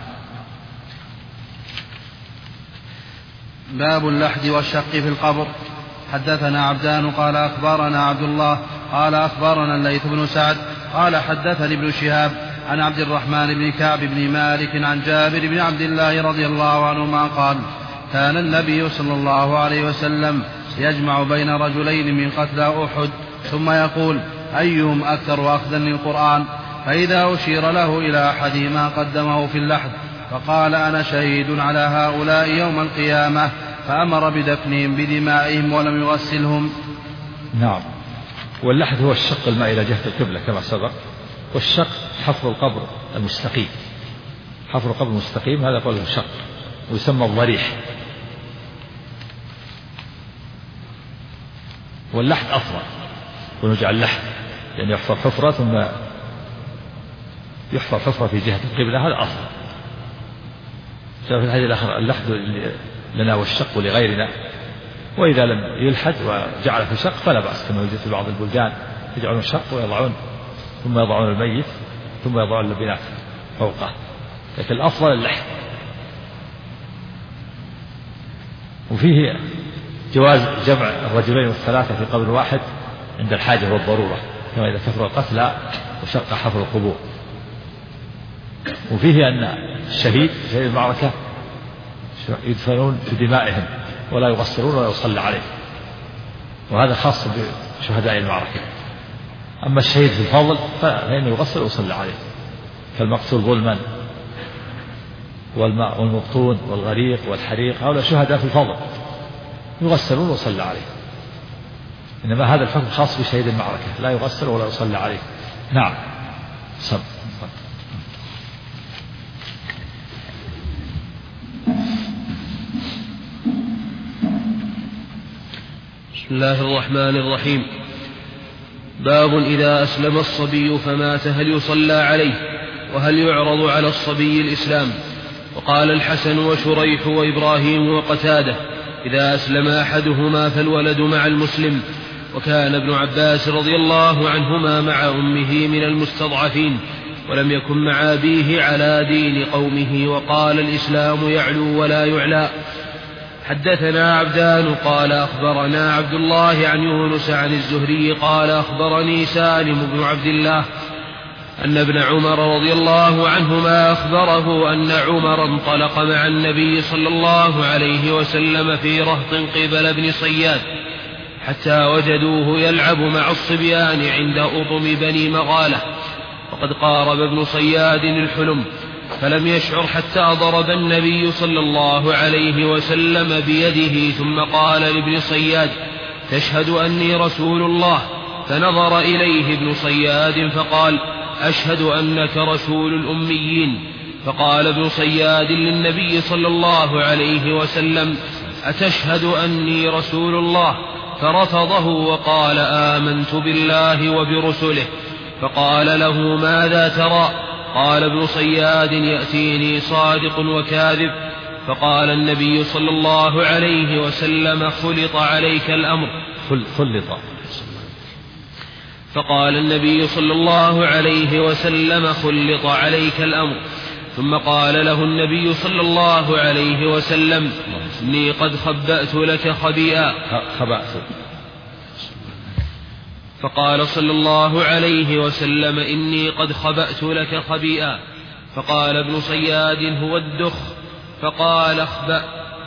باب اللحد والشق في القبر. حدثنا عبدان قال أخبرنا عبد الله قال أخبرنا الليث بن سعد قال حدثني ابن شهاب عن عبد الرحمن بن كعب بن مالك عن جابر بن عبد الله رضي الله عنهما قال كان النبي صلى الله عليه وسلم يجمع بين رجلين من قتلى أحد ثم يقول أيهم أكثر أخذا للقرآن، فإذا أشير له إلى أحدهما قدمه في اللحد فقال أنا شهيد على هؤلاء يوم القيامة، فأمر بدفنهم بدمائهم ولم يغسلهم. نعم. واللحد هو الشق الماء إلى جهة القبلة كما سبق، والشق حفر القبر المستقيم، حفر القبر المستقيم هذا قوله شق، ويسمى الضريح. واللحد أفضل، ونجعل اللحد يعني يحفر حفرة ثم يحفر حفرة في جهة القبلة، هذا أفضل. في الحديث الآخر اللحد لنا والشق لغيرنا، وإذا لم يلحد وجعل في شق فلا بأس، كما يوجد في بعض البلدان يجعلون شق ويضعون ثم يضعون الميت ثم يضعون اللبنات فوقه، لكن الأفضل اللحد. وفيه جواز جمع الرجلين والثلاثة في قبر واحد عند الحاجة والضرورة، كما إذا كثر القتلى وشق حفر القبور. وفيه أن الشهيد في المعركة يدفنون بدمائهم ولا يغسلون ولا يصلى عليه، وهذا خاص بشهداء المعركة. أما الشهيد في الفضل فإنه يغسل ويصلى عليه، كالمقتول ظلما والمبطون والغريق والحريق، هؤلاء شهداء في الفضل يغسلون ويصلى عليه. إنما هذا الحكم خاص بشهيد المعركة، لا يغسل ولا يصلى عليه. نعم. بسم الله الرحمن الرحيم. باب إذا أسلم الصبي فمات هل يصلى عليه، وهل يعرض على الصبي الإسلام؟ وقال الحسن وشريح وإبراهيم وقتادة إذا أسلم أحدهما فالولد مع المسلم. وكان ابن عباس رضي الله عنهما مع أمه من المستضعفين، ولم يكن مع أبيه على دين قومه، وقال الإسلام يعلو ولا يعلى. حدثنا عبدان قال أخبرنا عبد الله عن يونس عن الزهري قال أخبرني سالم بن عبد الله أن ابن عمر رضي الله عنهما أخبره أن عمر انطلق مع النبي صلى الله عليه وسلم في رهط قبل ابن صياد، حتى وجدوه يلعب مع الصبيان عند أطم بني مغالة، وقد قارب ابن صياد الحلم، فلم يشعر حتى ضرب النبي صلى الله عليه وسلم بيده، ثم قال لابن صياد تشهد أني رسول الله؟ فنظر إليه ابن صياد فقال أشهد أنك رسول الأميين. فقال ابن صياد للنبي صلى الله عليه وسلم أتشهد أني رسول الله؟ فرفضه وقال آمنت بالله وبرسله. فقال له ماذا ترى؟ قال ابن صياد يأتيني صادق وكاذب. فقال النبي صلى الله عليه وسلم خلط عليك الأمر. فقال النبي صلى الله عليه وسلم خلط عليك الأمر. ثم قال له النبي صلى الله عليه وسلم إني قد خبأت لك خبيئا. فقال صلى الله عليه وسلم إني قد خبأت لك خبيئا. فقال ابن صياد هو الدخ. فقال اخبأ.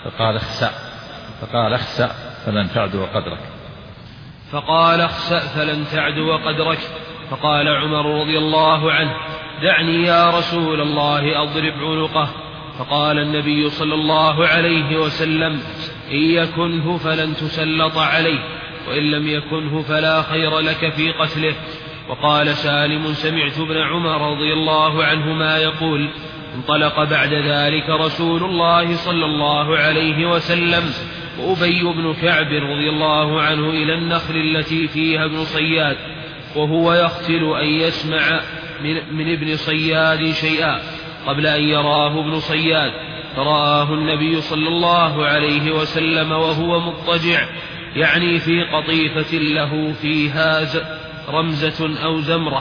فقال اخسأ فلن تعدو قدرك. فقال اخسأ فلن تعدو قدرك. فقال عمر رضي الله عنه دعني يا رسول الله أضرب عنقه. فقال النبي صلى الله عليه وسلم إن يكنه فلن تسلط عليه، وإن لم يكنه فلا خير لك في قتله. وقال سالم سمعت ابن عمر رضي الله عنهما يقول انطلق بعد ذلك رسول الله صلى الله عليه وسلم وأبي بن كعب رضي الله عنه إلى النخل التي فيها ابن صياد، وهو يختل أن يسمع من ابن صياد شيئا قبل أن يراه ابن صياد، فرآه النبي صلى الله عليه وسلم وهو مضطجع، يعني في قطيفة له فيها رمزة أو زمرة.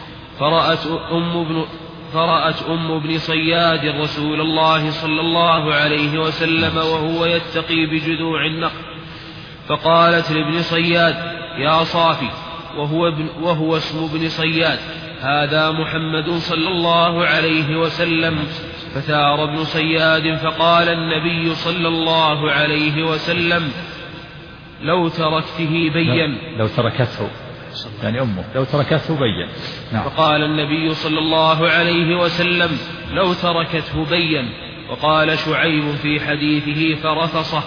فرأت أم ابن صياد رسول الله صلى الله عليه وسلم وهو يتقي بجذوع النخل، فقالت لابن صياد يا صافي، وهو اسم ابن صياد، هذا محمد صلى الله عليه وسلم. فثار ابن صياد فقال النبي صلى الله عليه وسلم: لو تركته بين. لو تركته يعني أمه لو تركته بين. نعم. فقال النبي صلى الله عليه وسلم: لو تركته بين. وقال شعيب في حديثه: فرفصه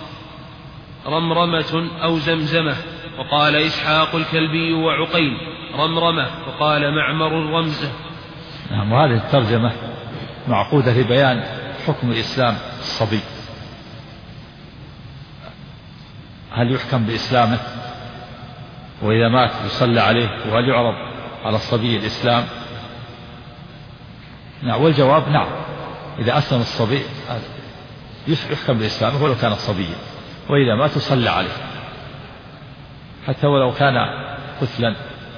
رمرمة أو زمزمة. وقال إسحاق الكلبي وعقيل: رمرمة. وقال معمر: رمزة. نعم. وهذه الترجمة معقودة لبيان حكم الإسلام الصبي، هل يحكم بإسلامه وإذا مات يصلى عليه، وهل يعرض على الصبي الإسلام؟ نعم. والجواب نعم، إذا أسلم الصبي يحكم بإسلامه ولو كان صبيا، وإذا مات يصلى عليه حتى ولو كان طفلا،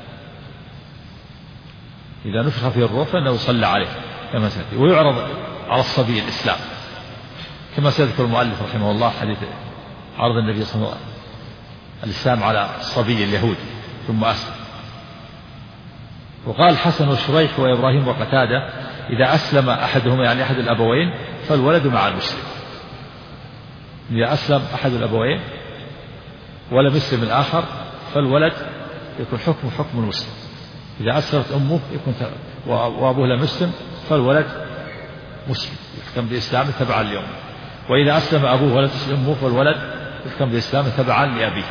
إذا نفخ فيه الروح فإنه يصلى عليه كما سيأتي، ويعرض على الصبي الإسلام كما سيذكر المؤلف رحمه الله حديث عرض النبي صلى الله عليه وسلم الإسلام على الصبي اليهودي ثم أسلم. وقال الحسن وشريح وإبراهيم وقتادة: إذا أسلم أحدهما يعني أحد الأبوين فالولد مع المسلم. إذا أسلم أحد الأبوين ولم يسلم الآخر فالولد يكون حكم المسلم. إذا أسلمت أمه يكون وأبوه لم يسلم فالولد مسلم يحكم بإسلامه تبعا لأمه، وإذا أسلم أبوه ولم تسلم أمه فالولد يحكم بإسلامه تبعا لأبيه.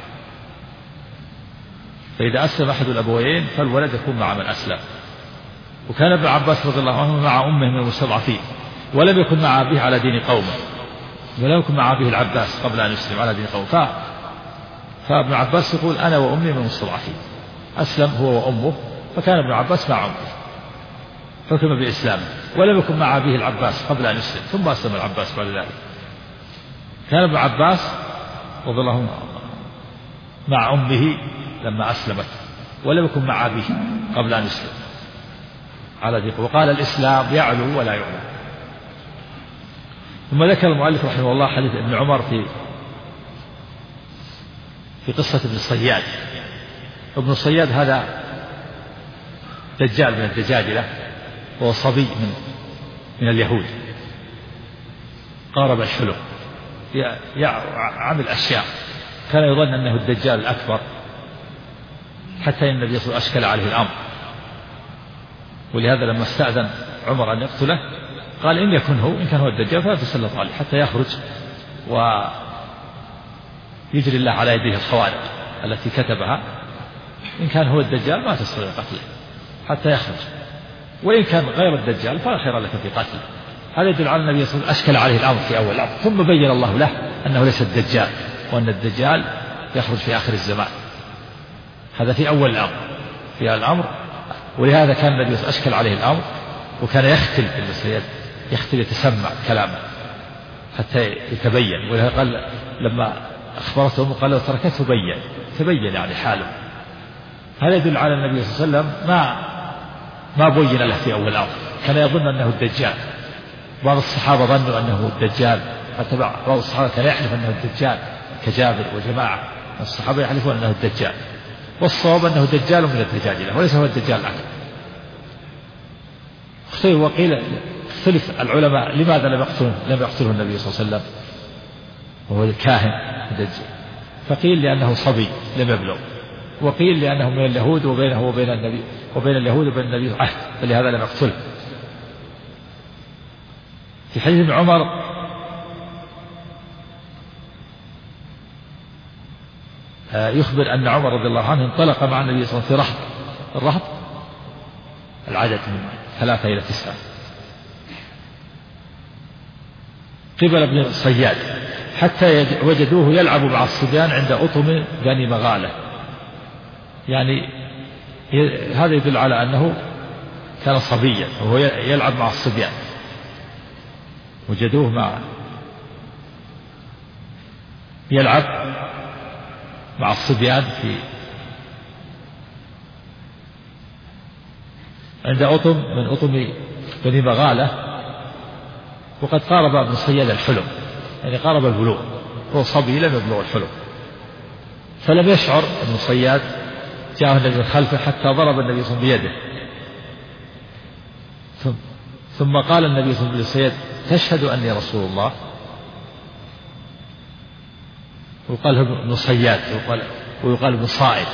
فإذا أسلم أحد الأبوين فالولد يكون مع من أسلم. وكان ابن عباس رضي الله عنه مع أمه من المستضعفين، ولم يكن مع أبيه على دين قومه، ولم يكن مع أبيه العباس قبل أن يسلم على دين قومه. فابن عباس يقول: أنا وأمي من المستضعفين. أسلم هو وأمه، فكان ابن عباس مع أمه حكم بإسلامه، ولم يكن مع أبيه العباس قبل أن يسلم، ثم أسلم العباس بعد ذلك. كان ابن عباس رضي الله عنه مع أمه لما أسلمت، ولم يكن مع أبيه قبل أن يسلم على دين. وقال: الإسلام يعلو ولا يعلو. ثم ذكر المؤلف رحمه الله حديث ابن عمر في قصة ابن الصياد. ابن الصياد هذا دجال من الدجاجلة، وهو صبي من اليهود، قارب الحلم، عمل أشياء كان يظن أنه الدجال الأكبر، حتى إن النبي صلى الله عليه وسلم أشكل عليه الأمر. ولهذا لما استأذن عمر أن يقتله قال: إن كان هو الدجال فلا تسلط عليه حتى يخرج ويجري الله على يديه الخوارق التي كتبها. إن كان هو الدجال ما تستطيع قتله حتى يخرج، وإن كان غير الدجال فلا خير لك في قتله. هذا يدل على النبي صلى الله عليه وسلم أشكل عليه الأمر في أول الأمر، ثم بين الله له أنه ليس الدجال، وأن الدجال يخرج في آخر الزمان. هذا في أول الأمر. ولهذا كان النبي صلى الله عليه وسلم أشكل عليه الأمر، وكان يختل يتسمع كلامه حتى يتبين. ولهذا قال لما أخبرته أمه قال: لو تركته تبين يعني حاله. هذا يدل على النبي صلى الله عليه وسلم ما بين له في أول الأمر، كان يظن أنه الدجال. بعض الصحابة ظنوا أنه الدجال، حتى بعض الصحابة كان يحلف أنه الدجال كجابر وجماعة من الصحابة يحلفون أنه الدجال، والصواب أنه دجال من الدجاجلة وليس هو الدجال الأكبر. اختلف العلماء لماذا لم يقتله النبي صلى الله عليه وسلم وهو الكاهن الدجال. فقيل لأنه صبي لم يبلغ، وقيل لأنه من اليهود وبين اليهود وبين النبي عهد، فلهذا لم يقتله. في حديث ابن عمر يخبر أن عمر رضي الله عنه انطلق مع النبي صلى الله عليه وسلم في الرهط العدد من 3 إلى 9 قبل ابن صياد، حتى وجدوه يلعب مع الصبيان عند أطم بني مغالة. يعني هذا يدل على أنه كان صبيا وهو يلعب مع الصبيان، وجدوه يلعب مع الصبيان عند أطم من أطم بني مغالة، وقد قارب ابن صياد الحلم، يعني قارب البلوغ، هو صبي لم يبلغ الحلم. فلم يشعر ابن صياد جاءه النبي من خلفه حتى ضرب النبي صلى الله عليه وسلم بيده. ثم قال النبي صلى الله عليه وسلم: تشهد أني رسول الله؟ ويقال ابن صياد ويقال ابن صائد.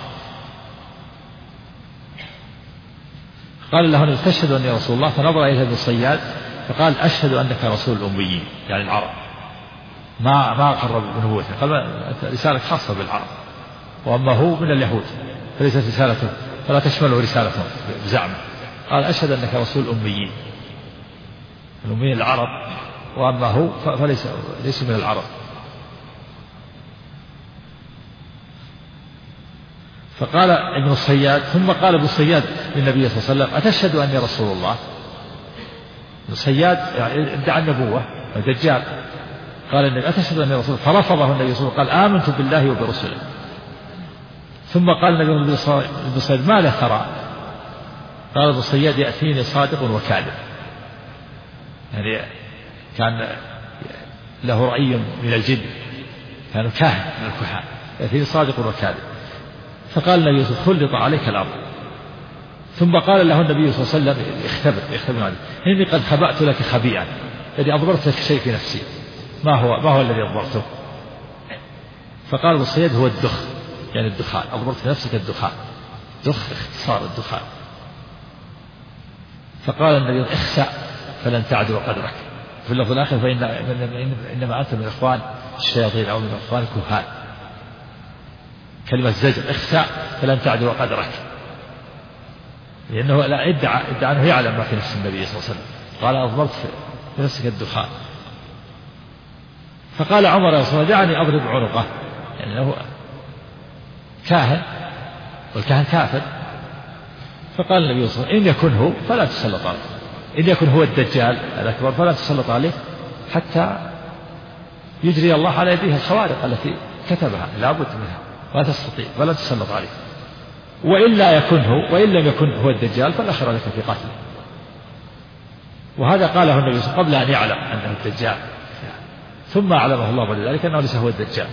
قال له: تشهد أني رسول الله؟ فنظر إليه ابن صياد فقال: أشهد أنك رسول الأميين، يعني العرب. ما قرب بنبوته، قال: رسالة خاصة بالعرب، وأما هو من اليهود فليست رسالته، فلا تشمله رسالته بزعمه. قال: أشهد أنك رسول الأميين، الأميين العرب، وأما هو فليس من العرب. فقال ابن الصياد، ثم قال ابن الصياد للنبي صلى الله عليه وسلم: أتشهد أني رسول الله؟ ابن الصياد يعني ادعى النبوة، الدجال. قال النبي: أتشهد أني رسول الله؟ فرفضه النبي صلى الله عليه وسلم، قال: آمنت بالله وبرسله. ثم قال النبي ابن الصياد: ماذا ترى؟ قال ابن الصياد: يأتيني صادق وكاذب. يعني كان له رأي من الجن، كان كاهن من الكهان، يأتيني صادق وكاذب. فقال النبي صلى الله عليه وسلم: خلط عليك الأمر. ثم قال له النبي صلى الله عليه وسلم: اختبر عليه، إني قد خبأت لك خبيئا، الذي أضبرت لك شيء في نفسي. ما هو الذي أضبرته؟ فقال ابن الصياد: هو الدخ، يعني الدخان، أضبرت في نفسك الدخان، دخ اختصار الدخان. فقال النبي: اخسأ فلن تعدو قدرك. في اللفظ الآخر: إنما أنت من إخوان الشياطين أو من إخوان الكهان. كلمة زجر: اخسأ فلن تعدو قدرك، لأنه لا ادعى أنه يعلم ما في نفس النبي صلى الله عليه وسلم. قال: أضبرت في نفسك الدخان. فقال عمر: يا رسول الله، دعني أضرب عنقه، يعني هو كاهن والكاهن كافر. فقال النبي صلى الله عليه وسلم: إن يكن هو فلا تسلط عليه، إن يكن هو الدجال الأكبر فلا تسلط عليه حتى يجري الله على يديه الخوارق التي كتبها، لا بد منها، لا تستطيع فلا تسلط عليه. وإن لم يكن هو الدجال فلا خير لك في قتله. وهذا قاله النبي صلى الله عليه وسلم قبل أن يعلم أنه الدجال، ثم أعلمه الله بعد ذلك أنه ليس هو الدجال.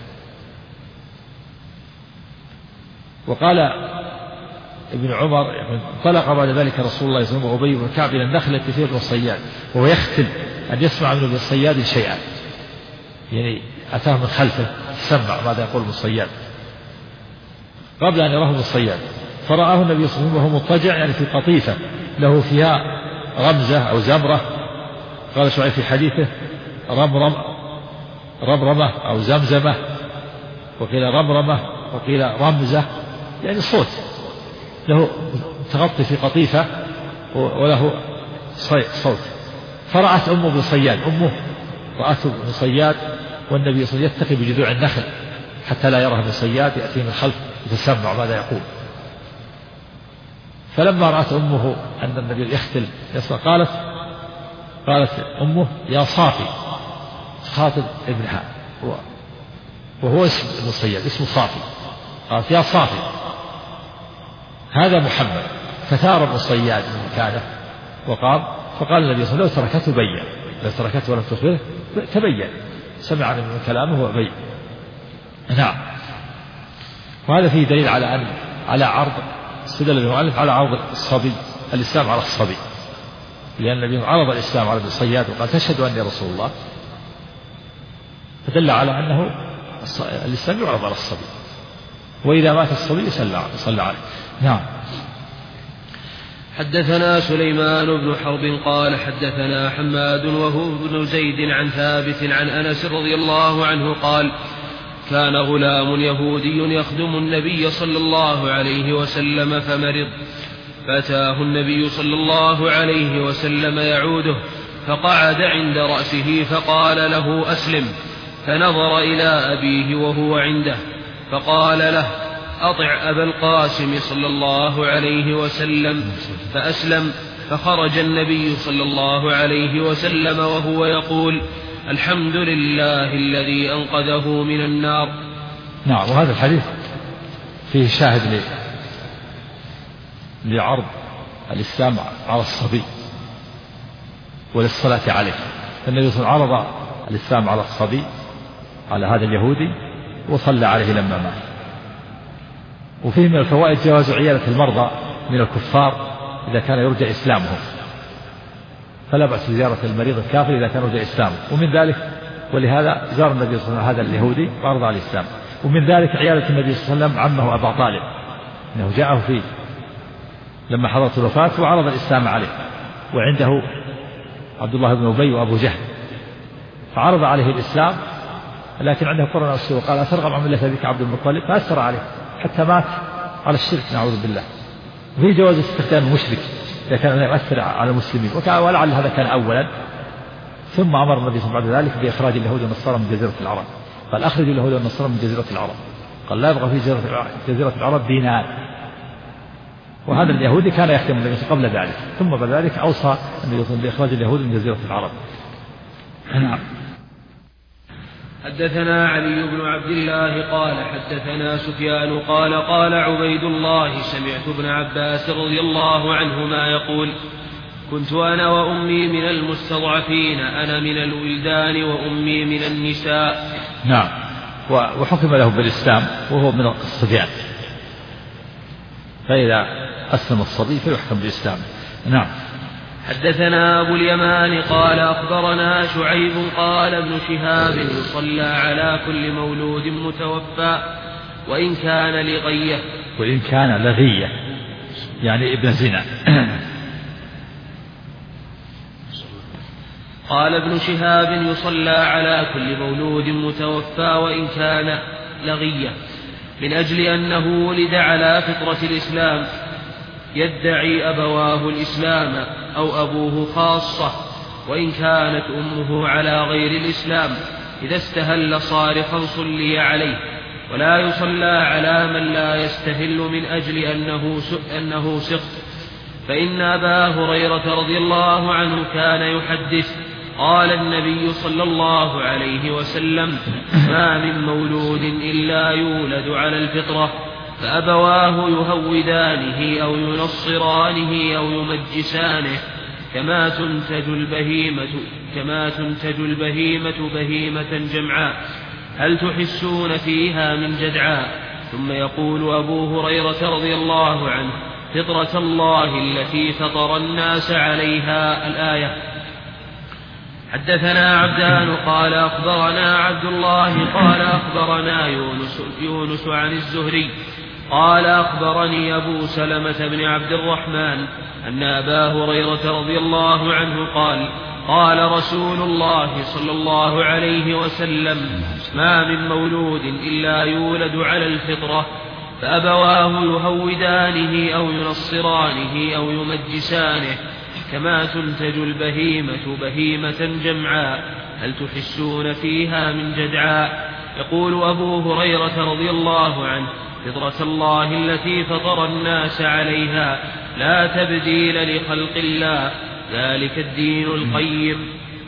وقال ابن عمر: انطلق بعد ذلك رسول الله صلى الله عليه وسلم وأبي بن كعب إلى النخلة التي فيها ابن الصياد، وهو يختل أن يسمع من ابن الصياد شيئا، يعني أتاه من خلفه سمع ماذا يقول ابن الصياد قبل أن يراه ابن الصياد. فرآه النبي صلى الله عليه وسلم وهو مضطجع، يعني في قطيفة له فيها رمزة أو زمرة. قال شعيب في حديثه: رمرمة أو زمزمة، وقيل رمرمة وقيل رمزة، يعني صوت له تغطي في قطيفة وله صوت. فرأت أمه ابن صياد، أمه رأته ابن صياد والنبي صلى الله عليه وسلم يتقي بجذوع النخل حتى لا يراه ابن صياد، يأتي من خلف يتسمع ماذا يقول. فلما رأت أمه أن النبي يختل قالت أمه: يا صافي، خاطب ابنها وهو اسم ابن صياد، اسمه صافي. قالت: يا صافي، هذا محمد. فثار ابن صياد من مكانه وقام. فقال النبي صلى الله عليه وسلم: لو تركته بين، لو تركته ولم تخبره تبين، سمع من كلامه وبين. نعم. وهذا فيه دليل على عرض، استدل المؤلف على عرض الصبي، الإسلام على الصبي، لأن النبي عرض الإسلام على ابن صياد وقال: تشهد أني رسول الله، فدل على أنه الإسلام يعرض على الصبي، وإذا مات الصبي يصلى عليه. نعم. حدثنا سليمان بن حرب قال: حدثنا حماد وهو بن زيد عن ثابت عن أنس رضي الله عنه قال: كان غلام يهودي يخدم النبي صلى الله عليه وسلم فمرض، فأتاه النبي صلى الله عليه وسلم يعوده، فقعد عند رأسه فقال له: أسلم. فنظر إلى أبيه وهو عنده فقال له: أطع أبا القاسم صلى الله عليه وسلم. فأسلم. فخرج النبي صلى الله عليه وسلم وهو يقول: الحمد لله الذي أنقذه من النار. نعم. وهذا الحديث فيه شاهد لعرض الإسلام على الصبي وللصلاة عليه. النبي صلى الله عليه وسلم عرض الإسلام على الصبي، على هذا اليهودي، وصلى عليه لما مات. وفيه من الفوائد جواز عيادة المرضى من الكفار إذا كان يرجى إسلامهم، فلا بأس بزيارة المريض الكافر إذا كان يرجى إسلامه. ومن ذلك ولهذا زار النبي صلى الله عليه وسلم هذا اليهودي وعرض على الإسلام. ومن ذلك عيادة النبي صلى الله عليه وسلم عمه أبا طالب، إنه جاءه فيه لما حضرت الوفاة وعرض الإسلام عليه، وعنده عبد الله بن أبي وأبو جهل، فعرض عليه الإسلام لكن عنده قرن السوء وقال أترغب عن ملة أبيك عبد المطلب، فأسر عليه حتى مات على الشرك نعوذ بالله. وفي جواز استخدام المشرك إذا كان يؤثر على المسلمين، ولعل هذا كان أولا، ثم أمر النبي صلى الله عليه وسلم بعد ذلك بإخراج اليهود والنصارى من جزيرة العرب، قال أخرجوا اليهود والنصارى من جزيرة العرب، قال لا يبغى في جزيرة العرب دينار. وهذا اليهودي كان يخدم النبي قبل ذلك، ثم بعد ذلك أوصى النبي بإخراج اليهود من جزيرة العرب. نعم. حدثنا علي بن عبد الله قال حدثنا سفيان قال قال عبيد الله سمعت ابن عباس رضي الله عنهما يقول كنت أنا وأمي من المستضعفين، أنا من الولدان وأمي من النساء. نعم. وحكم له بالإسلام وهو من الصبيان، فإذا أسلم الصبي فيحكم بالإسلام. نعم. حدثنا أبو اليمان قال أخبرنا شعيب قال ابن شهاب يصلى على كل مولود متوفى وإن كان لغية، وإن كان لغية يعني ابن زنا. قال ابن شهاب يصلى على كل مولود متوفى وإن كان لغية، من أجل أنه ولد على فطرة الإسلام يدعي أبواه الإسلام أو أبوه خاصة، وإن كانت أمه على غير الإسلام إذا استهل صارخا صلي عليه، ولا يصلى على من لا يستهل من أجل أنه سقط. فإن أبا هريرة رضي الله عنه كان يحدث قال النبي صلى الله عليه وسلم ما من مولود إلا يولد على الفطرة، فأبواه يهودانه أو ينصرانه أو يمجسانه، كما تنتج البهيمة بهيمة جمعاء هل تحسون فيها من جدعاء. ثم يقول أبو هريرة رضي الله عنه فطرة الله التي فطر الناس عليها الآية. حدثنا عبدان قال أخبرنا عبد الله قال أخبرنا يونس عن الزهري قال أخبرني أبو سلمة بن عبد الرحمن أن أبا هريرة رضي الله عنه قال قال رسول الله صلى الله عليه وسلم ما من مولود إلا يولد على الفطرة، فأبواه يهودانه أو ينصرانه أو يمجسانه، كما تنتج البهيمة بهيمة جمعاء هل تحسون فيها من جدعاء. يقول أبو هريرة رضي الله عنه فطرة الله التي فطر الناس عليها لا تبديل لخلق الله ذلك الدين القيم.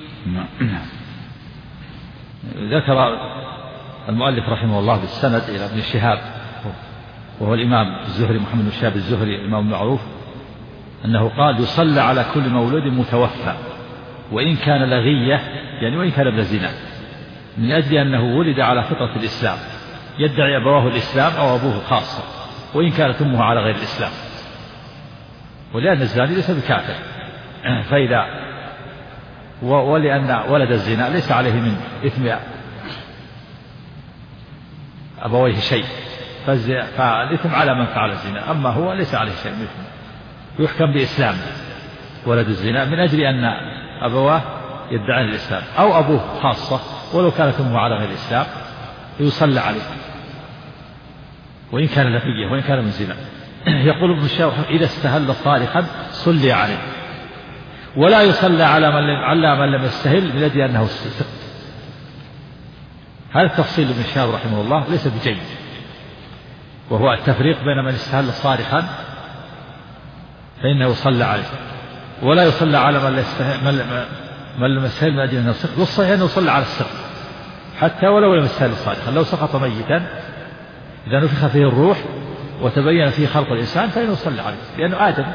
ذكر المؤلف رحمه الله بالسند إلى ابن شهاب وهو الإمام الزهري محمد بن شهاب الزهري الإمام المعروف أنه قال يصلى على كل مولود متوفى وإن كان لغية يعني وإن كان ابن زنا، من أجل أنه ولد على فطرة الإسلام يدعي أبواه الإسلام أو أبوه خاصة، وإن كانت أمه على غير الإسلام، ولأن الزاني ليس بكافر، ولأن ولد الزنا ليس عليه من إثم أبويه شيء، فالإثم على من فعل الزنا، أما هو ليس عليه شيء من إثم، يحكم بإسلام ولد الزنا من أجل أن أبواه يدعان الإسلام أو أبوه خاصة ولو كانت أمه على غير الإسلام يصلى عليه وإن كان لغية وإن كان من زنا. يقول ابن الشيخ إذا استهل صارخا صلي عليه، ولا يصلى على من لم يستهل من أجل أنه سقط. هذا التفصيل ابن الشيخ رحمه الله ليس بجيد، وهو التفريق بين من استهل صارخا فإنه يصلى عليه، ولا يصلى على من لم يستهل من أجل أنه سقط. والصحيح أنه يصلى على السقط حتى ولو لم يستهل صارخا، لو سقط ميتا إذا نفخ فيه الروح وتبين فيه خلق الإنسان فإنه يصلى عليه، لأنه آدم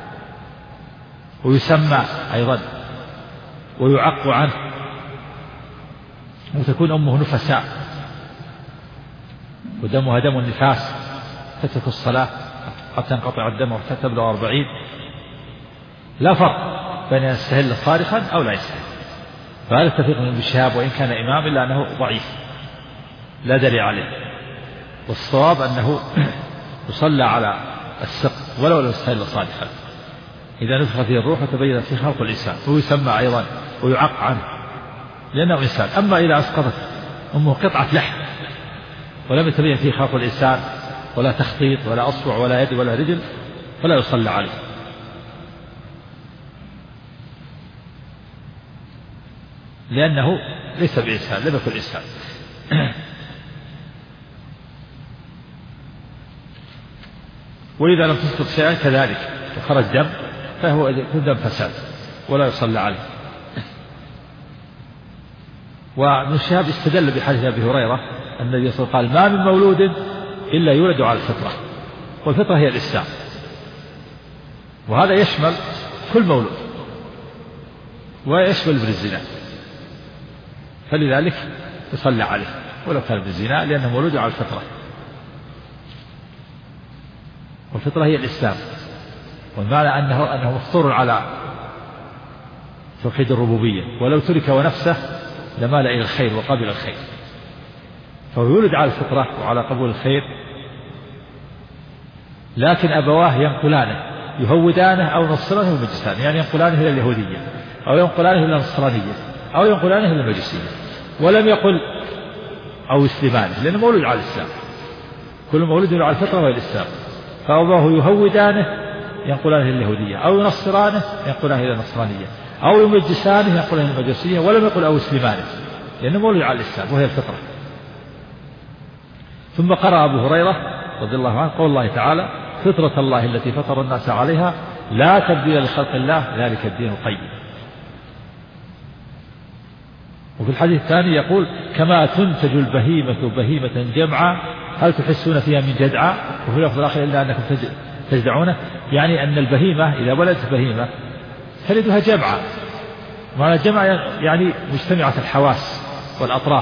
ويسمى أيضا ويعق عنه، وتكون أمه نفساء ودمها دم النفاس تترك الصلاة حتى ينقطع الدم وحتى تبلغ 40 لا فرق بين أن يستهل صارخا أو لا يستهل. فهذا التفريق من ابن شهاب وإن كان إمام إلا أنه ضعيف لا دليل عليه. والصواب أنه يصلى على السقف ولو لم يستهل صالحا إذا نفخ فيه الروح وتبين فيه خلق الإنسان، هو يسمى أيضا ويعق عنه لأنه إنسان. أما إذا أسقطت أمه قطعة لحم ولم يتبين فيه خلق الإنسان ولا تخطيط ولا أصبع ولا يد ولا رجل فلا يصلى عليه. لأنه ليس بإنسان، لم يكن إنسان. وإذا لم تسقط شيئا كذلك وخرج دم فهو دم فساد ولا يصلى عليه. وابن شهاب استدل بحديث أبي هريرة أن النبي صلى الله عليه وسلم قال: ما من مولود إلا يولد على الفطرة، والفطرة هي الإسلام. وهذا يشمل كل مولود ويشمل ابن الزنا، فلذلك يصلى عليه ولو كان ابن الزنا لأنه مولود على الفطرة، والفطرة هي الإسلام. والمعنى أنه مفطور على توحيد الربوبية، ولو ترك ونفسه لمال إلى الخير وقبل الخير، فهو يولد على الفطرة وعلى قبول الخير، لكن أبواه ينقلانه، يهودانه أو ينصرانه ويمجسانه، يعني ينقلانه إلى اليهودية أو ينقلانه إلى النصرانية أو ينقلانه إلى المجوسية. ولم يقل أو يسلمانه لأنه مولود على الإسلام، كل مولود على الفطرة والإسلام. فأبواه يهودانه ينقلانه إلى اليهودية أو ينصرانه ينقلانه إلى النصرانية أو يمجسانه ينقلانه إلى المجوسية، ولم يقل أو يسلمانه لأنه مولود على الإسلام وهي الفطرة. ثم قرأ أبو هريرة رضي الله عنه قول الله تعالى: فطرة الله التي فطر الناس عليها لا تبديل لخلق الله ذلك الدين القيم. وفي الحديث الثاني يقول: كما تنتج البهيمة بهيمة جمعا هل تحسون فيها من جدعى؟ وفي اللفظ الآخر: إلا أنكم تجدعونه، يعني أن البهيمة إذا ولدت بهيمة تلدها جمعا. معنى جمع يعني مجتمعة الحواس والأطراف.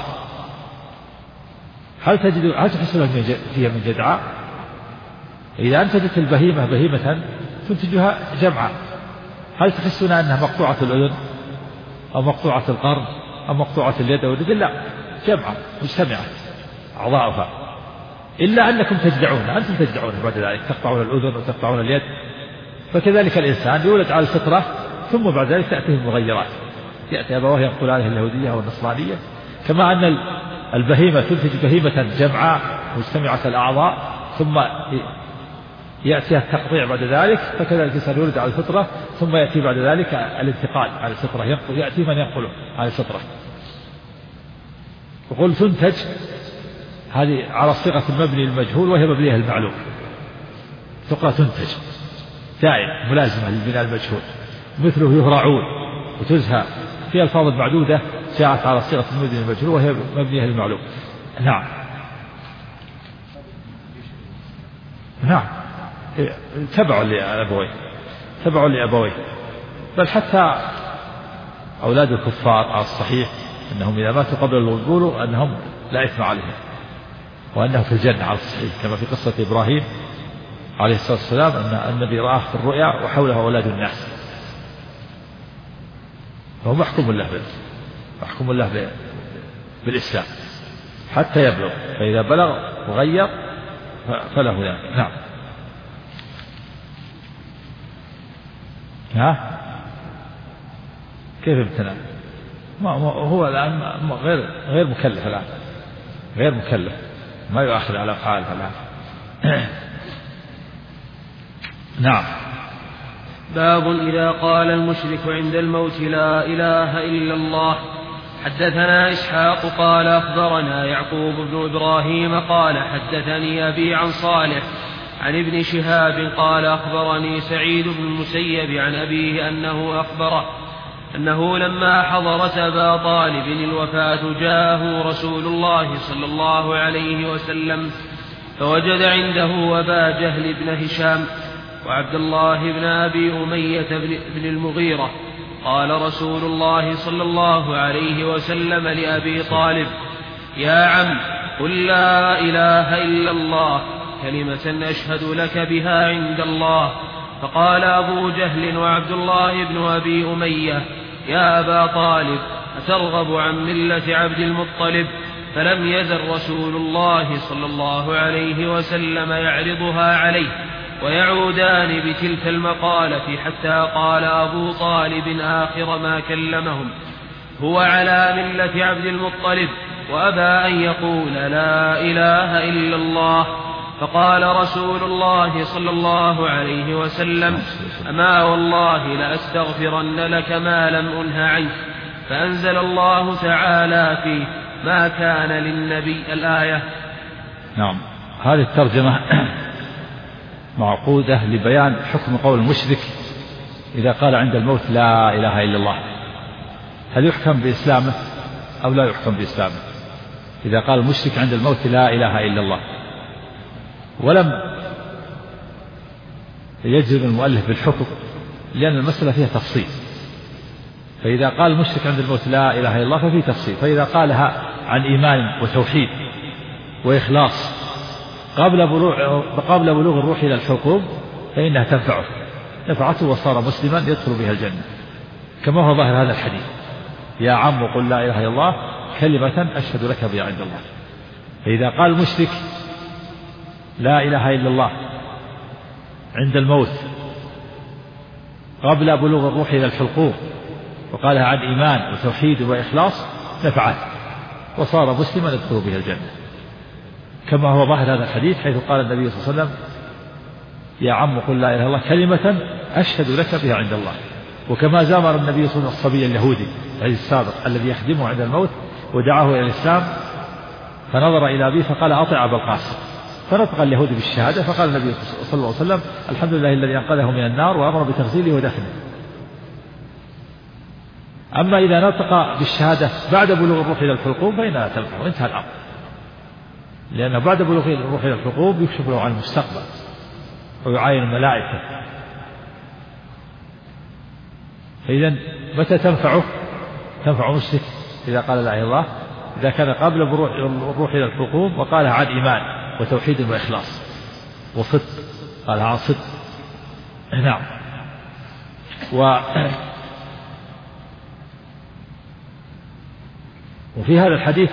هل تحسون فيها من جدعى؟ إذا أنتجت البهيمة بهيمة تنتجها جمعا، هل تحسون أنها مقطوعة الأذن أو مقطوعة القرن أو مقطوعة اليد أو الرجل؟ لا، جمعا مجتمعة أعضاؤها. إلا أنكم تجدعون، أنتم تجدعون بعد ذلك، تقطعون الأذن وتقطعون اليد. فكذلك الإنسان يولد على الفطرة ثم بعد ذلك تأتيه المغيرات، يأتي أبواه ينقلانه اليهودية أو النصرانية. كما أن البهيمة تنتج بهيمة جمعاء مجتمعة الأعضاء ثم يأتيها التقطيع بعد ذلك، فكذلك الإنسان يولد على الفطرة ثم يأتي بعد ذلك الانتقال على الفطرة، يأتي من ينقله على الفطرة. وقل تنتج هذه على صيغة المبني المجهول وهي مبنيها المعلوم، تقرأ تنتج دائم ملازمة للبناء المجهول، مثله يهرعون وتزهى، في ألفاظ معدودة جاءت على صيغة المبني المجهول وهي مبنيها المعلوم. نعم نعم، تبع لأبويه، بل حتى أولاد الكفار على الصحيح أنهم إذا ماتوا قبل الغلول أنهم لا إثم عليهم وأنه في الجنة على الصحيح، كما في قصة إبراهيم عليه الصلاة والسلام أن النبي رآه في الرؤيا وحوله أولاد الناس، فهو محكوم له بالإسلام حتى يبلغ، فإذا بلغ وغير فله ذلك. نعم. ها كيف امتنع؟ هو الآن غير مكلف، الآن غير مكلف، ما يؤاخذ على أفعاله الآن. نعم. باب إذا قال المشرك عند الموت لا إله إلا الله. حدثنا إسحاق قال أخبرنا يعقوب بن إبراهيم قال حدثني أبي عن صالح عن ابن شهاب قال أخبرني سعيد بن المسيب عن أبيه أنه أخبره أنه لما حضرت أبا طالب الوفاة جاءه رسول الله صلى الله عليه وسلم فوجد عنده أبا جهل بن هشام وعبد الله بن أبي أمية بن المغيرة. قال رسول الله صلى الله عليه وسلم لأبي طالب: يا عم قل لا إله إلا الله. كلمة أشهد لك بها عند الله. فقال أبو جهل وعبد الله بن أبي أمية: يا أبا طالب، أترغب عن ملة عبد المطلب؟ فلم يزل رسول الله صلى الله عليه وسلم يعرضها عليه ويعودان بتلك المقالة، حتى قال أبو طالب آخر ما كلمهم: هو على ملة عبد المطلب، وأبى أن يقول لا إله إلا الله. فقال رسول الله صلى الله عليه وسلم: أما والله لأستغفرن لك ما لم أنه عنك. فأنزل الله تعالى فيه: ما كان للنبي. الآية. نعم. هذه الترجمة معقودة لبيان حكم قول المشرك إذا قال عند الموت لا إله إلا الله، هل يحكم بإسلامه أو لا يحكم بإسلامه؟ إذا قال المشرك عند الموت لا إله إلا الله، ولم يجزم المؤلف بالحكم لأن المسألة فيها تفصيل. فإذا قال المشرك عند الموت لا إله إلا الله ففيه تفصيل. فإذا قالها عن إيمان وتوحيد وإخلاص قبل بلوغ الروح إلى الحقوق فإنها تنفعه، نفعته وصار مسلما يدخل بها الجنة، كما هو ظاهر هذا الحديث: يا عم قل لا إله إلا الله كلمة أشهد لك بها عند الله. فإذا قال المشرك لا إله إلا الله عند الموت قبل بلوغ الروح إلى الحلقوم وقالها عن إيمان وتوحيد وإخلاص نفعه وصار مسلما يدخل بها الجنة، كما هو ظاهر هذا الحديث حيث قال النبي صلى الله عليه وسلم: يا عم قل لا إله إلا الله كلمة أشهد لك بها عند الله. وكما زامر النبي صلى الله عليه وسلم الصبي اليهودي السابق الذي يخدمه عند الموت ودعاه إلى الإسلام، فنظر إلى أبيه فقال: أطع أبا القاسم. فنطق اليهودي بالشهادة، فقال النبي صلى الله عليه وسلم: الحمد لله الذي أنقذه من النار وأمر بتغسيله ودفنه. أما إذا نطق بالشهادة بعد بلوغ الروح إلى الحلقوم فإنها تنفع وانتهى الأمر، لأن بعد بلوغ الروح إلى الحلقوم يكشف له عن المستقبل ويعاين الملائكة. فإذا متى تنفعه؟ تنفع المشرك إذا قال لا إله إلا الله إذا كان قبل الروح إلى الحلقوم وقالها عن إيمان وتوحيد وإخلاص وصدق، قالها عن صدق. نعم. وفي هذا الحديث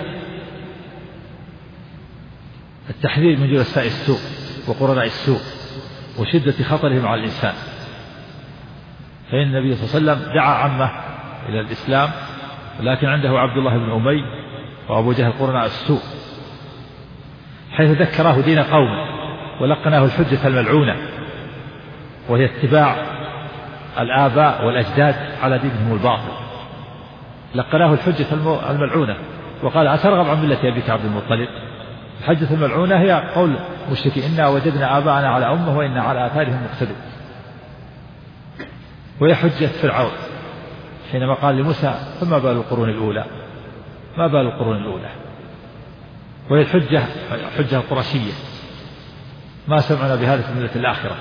التحذير من جلساء السوء وقرناء السوء وشدة خطرهم على الإنسان. فإن النبي صلى الله عليه وسلم دعا عمه إلى الإسلام، ولكن عنده عبد الله بن أمي وأبو جهل قرناء السوء، حيث ذكراه دين قومه ولقناه الحجة الملعونة، وهي اتباع الآباء والأجداد على دينهم الباطل. لقناه الحجة الملعونة وقال: أترغب عن ملة أبيك عبد المطلب؟ الحجة الملعونة هي قول مشركين: إنا وجدنا آباءنا على أمة وإنا على آثارهم مقتدون. وهي حجة فرعون حينما قال لموسى: فما بال القرون الأولى؟ ما بال القرون الأولى؟ وهي الحجة القرشية: ما سمعنا بهذا في ملة الآخرة.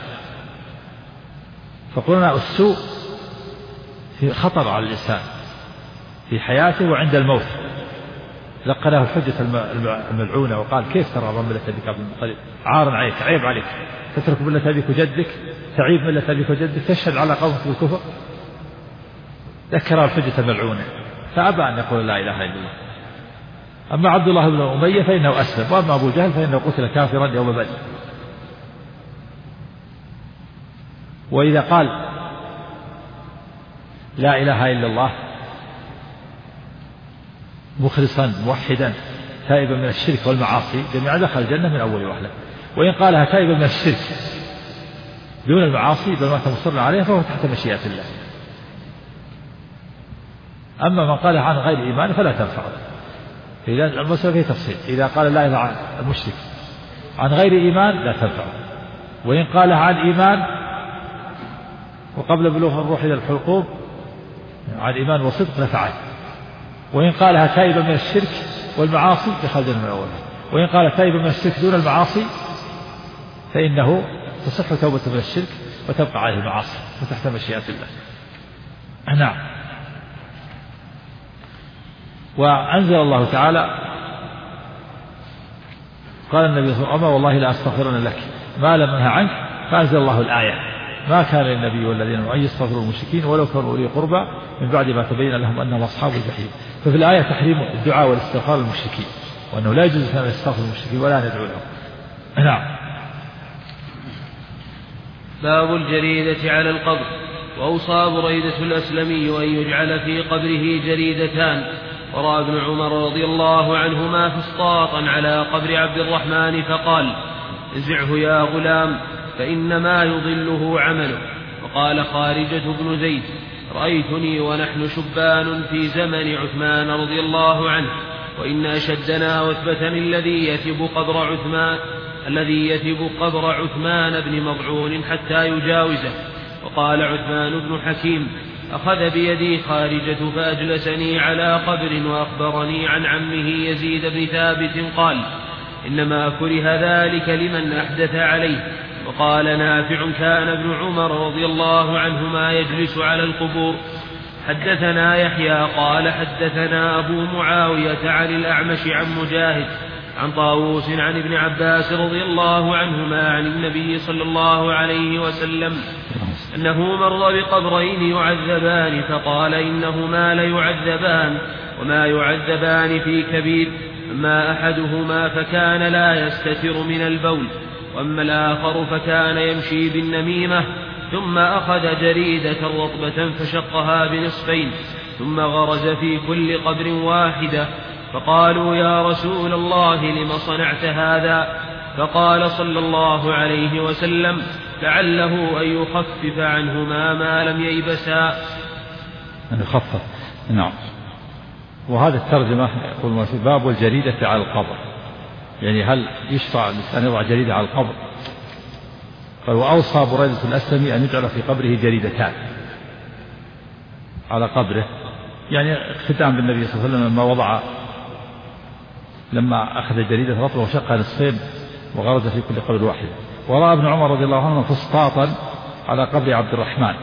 فقرناء السوء في خطر على الإنسان في حياته وعند الموت. لقناه الحجة الملعونة وقال: كيف ترى عن ملة أبيك عبد المطلب؟ عار عليك، عيب عليك، تترك ملة أبيك وجدك، تعيب ملة أبيك وجدك، تشهد على قومك بالكفر. ذكره الحجة الملعونة فأبى أن يقول لا إله إلا الله. أما عبد الله بن أمية فإنه أسلم، وأما أبو جهل فإنه قتل كافرا يوم بدر. وإذا قال لا إله إلا الله مخلصا موحدا تائبا من الشرك والمعاصي جميعا دخل الجنة من أول وهلة. وإن قالها تائبا من الشرك دون المعاصي بل مات مصرا عليها فهو تحت مشيئة الله. أما من قالها عن غير إيمان فلا تنفع. إذا المسألة فيه تفصيل: إذا قال لا إله المشرك عن غير إيمان لا تنفع، وإن قالها عن إيمان وقبل بلوغ الروح إلى الحلقوم عن إيمان وصدق نفعت. وإن قالها تائبا من الشرك والمعاصي دخل الجنة من أولها. وإن قال تائبا من الشرك دون المعاصي فإنه تصح توبته من الشرك وتبقى عليه المعاصي وتحت مشيئة الله. نعم. وأنزل الله تعالى قال النبي صلى الله عليه وسلم: والله لا أستغفرن لك ما لم أنهى عنك. فأنزل الله الآية: ما كان للنبي والذين آمنوا أن يستغفروا المشركين ولو كانوا أولي قربى من بعد ما تبين لهم أنهم أصحاب الجحيم. ففي الآية تحريم الدعاء والاستغفار للمشركين، وأنه لا يجوز أن نستغفر المشركين ولا ندعو لهم. نعم. باب الجريدة على القبر. وأوصى بريدة الأسلمي أن يجعل في قبره جريدتان. ورأى ابن عمر رضي الله عنهما فسطاطا على قبر عبد الرحمن فقال: انزعه يا غلام فإنما يضله عمله. وقال خارجة بن زيد: رأيتني ونحن شبان في زمن عثمان رضي الله عنه، وإن أشدنا وثبة الذي يتب قبر عثمان بن مضعون حتى يجاوزه. وقال عثمان بن حكيم: أخذ بيدي خارجة فأجلسني على قبر، وأخبرني عن عمه يزيد بن ثابت قال: إنما كره ذلك لمن أحدث عليه. وقال نافع: كان ابن عمر رضي الله عنهما يجلس على القبور. حدثنا يحيى قال حدثنا أبو معاوية عن الأعمش عن مجاهد عن طاووس عن ابن عباس رضي الله عنهما عن النبي صلى الله عليه وسلم أنه مر بقبرين يعذبان فقال: إنهما ليعذبان وما يعذبان في كبير، أما أحدهما فكان لا يستتر من البول، وأما الآخر فكان يمشي بالنميمة. ثم أخذ جريدة رطبة فشقها بنصفين، ثم غرز في كل قبر واحدة. فقالوا: يا رسول الله لم صنعت هذا؟ فقال صلى الله عليه وسلم: لعله أن يخفف عنهما ما لم ييبسا. أن يخفف. نعم. وهذا الترجمة يقول في باب الجريدة على القبر، يعني هل يشرع أن يضع جريدة على القبر؟ قال: وأوصى بريدة الأسلمي أن يجعل في قبره جريدتان على قبره، يعني ختام بالنبي صلى الله عليه وسلم لما أخذ جريدة رطبة وشقها نصفين وغرز في كل قبر واحد. ورأى ابن عمر رضي الله عنه فسطاطا على قبر عبد الرحمن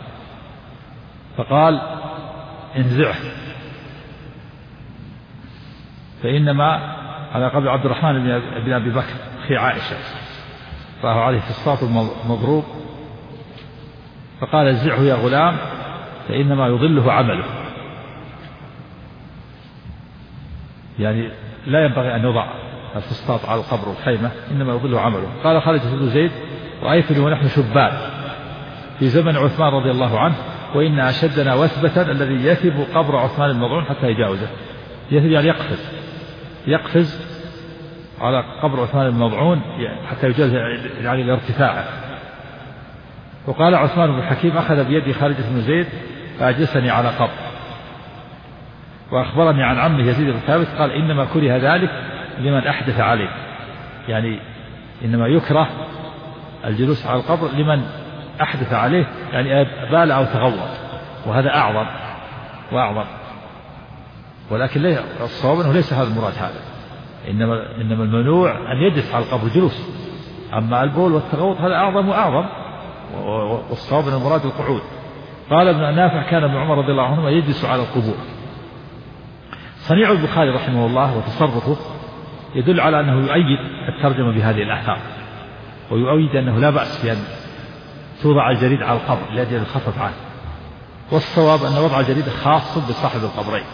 فقال: انزعه فإنما على قبر عبد الرحمن بن أبي بكر أخي عائشة، فهو عليه فسطاط مضروب، فقال: انزعه يا غلام فإنما يضله عمله، يعني لا ينبغي أن يضع الفسطاط على القبر والخيمة، إنما يضله عمله. قال خالد بن زيد: رأيتني ونحن شبان في زمن عثمان رضي الله عنه، وإن أشدنا وثبة الذي يثب قبر عثمان المضعون حتى يجاوزه. يثب يعني يقفز على قبر عثمان المضعون حتى يجاوز، يعني لارتفاعه. وقال عثمان بن حكيم: أخذ بيدي خالد بن زيد فأجلسني على قبر، وأخبرني عن عمه يزيد بن ثابت قال: إنما كره ذلك لمن أحدث عليه، يعني إنما يكره الجلوس على القبر لمن أحدث عليه، يعني بال أو تغوط، وهذا أعظم وأعظم. ولكن الصواب أنه ليس هذا المراد، هذا إنما الممنوع أن يجلس على القبر جلوس، أما البول والتغوط هذا أعظم وأعظم، والصواب أن المراد القعود. قال ابن نافع: كان ابن عمر رضي الله عنهما يجلس على القبور. صنيع البخاري رحمه الله وتصرفه يدل على أنه يؤيد الترجمة بهذه الآثار، ويؤيد أنه لا بأس بأن توضع الجريدة على القبر لأجل الخفف عنه. والصواب أن وضع الجريدة خاص بصاحب القبرين،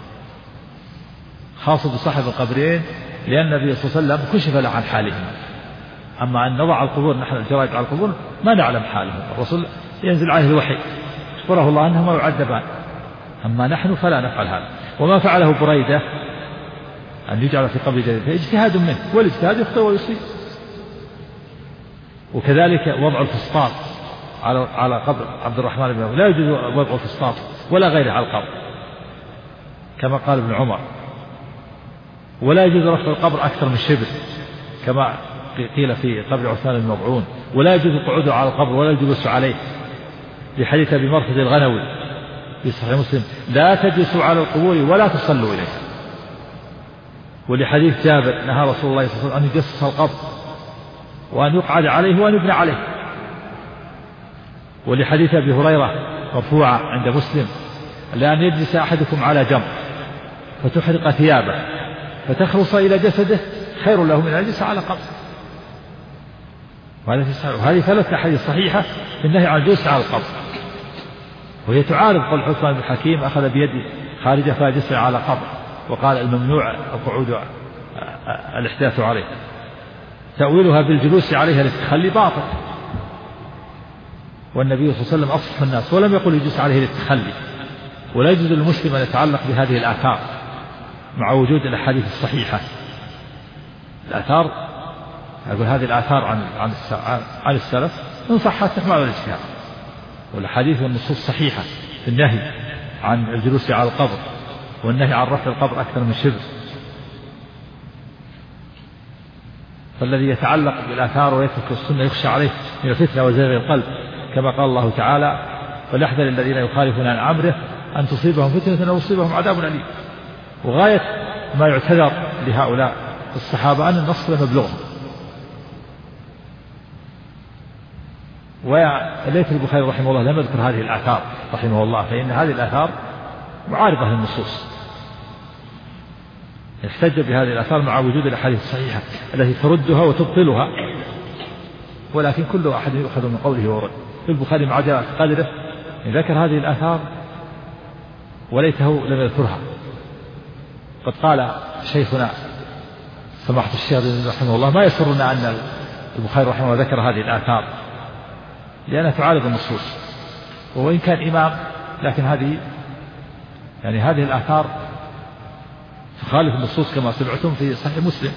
خاص بصاحب القبرين، لأن النبي صلى الله عليه وسلم كشف له عن حالهم. أما أن نضع القبور نحن الجرائد على القبور ما نعلم حالهم، الرسول ينزل عليه الوحي أخبره الله أنهما يعذبان، أما نحن فلا نفعل هذا. وما فعله بريدة أن يجعل في قبر جريدة اجتهاد منه، والاجتهاد يخطئ ويصيب. وكذلك وضع الفسطاط على قبر عبد الرحمن بن أبي، لا يجوز وضع الفسطاط ولا غيره على القبر كما قال ابن عمر. ولا يجوز رفع القبر أكثر من شبر كما قيل في قبر عثمان المضعون. ولا يجوز القعود على القبر ولا الجلوس عليه، لحديث أبي مرثد الغنوي في صحيح مسلم: لا تجلسوا على القبور ولا تصلوا إليه. ولحديث جابر: نهى رسول الله صلى الله عليه وسلم أن يجسس القبر وأن يقعد عليه وأن يبنى عليه. ولحديث أبي هريرة مرفوعة عند مسلم: لأن يجلس أحدكم على جمر فتحرق ثيابه فتخلص إلى جسده خير له من أن يجلس على قبر. وهذه ثلاث أحاديث صحيحة في النهي عن الجلوس على القبر، وهي تعارض قول عثمان بن حكيم أخذ بيد خارجة فجلس على قبر، وقال الممنوع القعود الاحداث عليه. تأويلها بالجلوس عليها للتخلي باطل، والنبي صلى الله عليه وسلم أفصح الناس ولم يقل يجلس عليه للتخلي. ولا يجوز للمسلم أن يتعلق بهذه الآثار مع وجود الأحاديث الصحيحة. الآثار أقول هذه الآثار عن السلف إن صحت تحمل الاجتهاد، والأحاديث والنصوص صحيحة في النهي عن الجلوس على القبر والنهي عن رفع القبر أكثر من شبر. فالذي يتعلق بالآثار ويترك السنة يخشى عليه من الفتنة وزيغ القلب، كما قال الله تعالى: فليحذر الذين يخالفون عن أمره أن تصيبهم فتنة أو يصيبهم عذاب أليم. وغاية ما يعتذر لهؤلاء الصحابة أن النص لم يبلغهم. وليث البخاري رحمه الله لم يذكر هذه الآثار رحمه الله، فإن هذه الآثار معارضة للنصوص، يحتج بهذه الآثار مع وجود الأحاديث الصحيحة التي تردها وتبطلها، ولكن كل أحد يؤخذ من قوله ورد. في البخاري مع جاء قدره ذكر هذه الآثار وليته لم يذكرها. قد قال شيخنا سماحة الشيخ رحمه الله: ما يسرنا أن البخاري رحمه الله ذكر هذه الآثار لأنها تعارض النصوص، وإن كان إمام لكن هذه الآثار تخالف النصوص كما سمعتم في صحيح مسلم: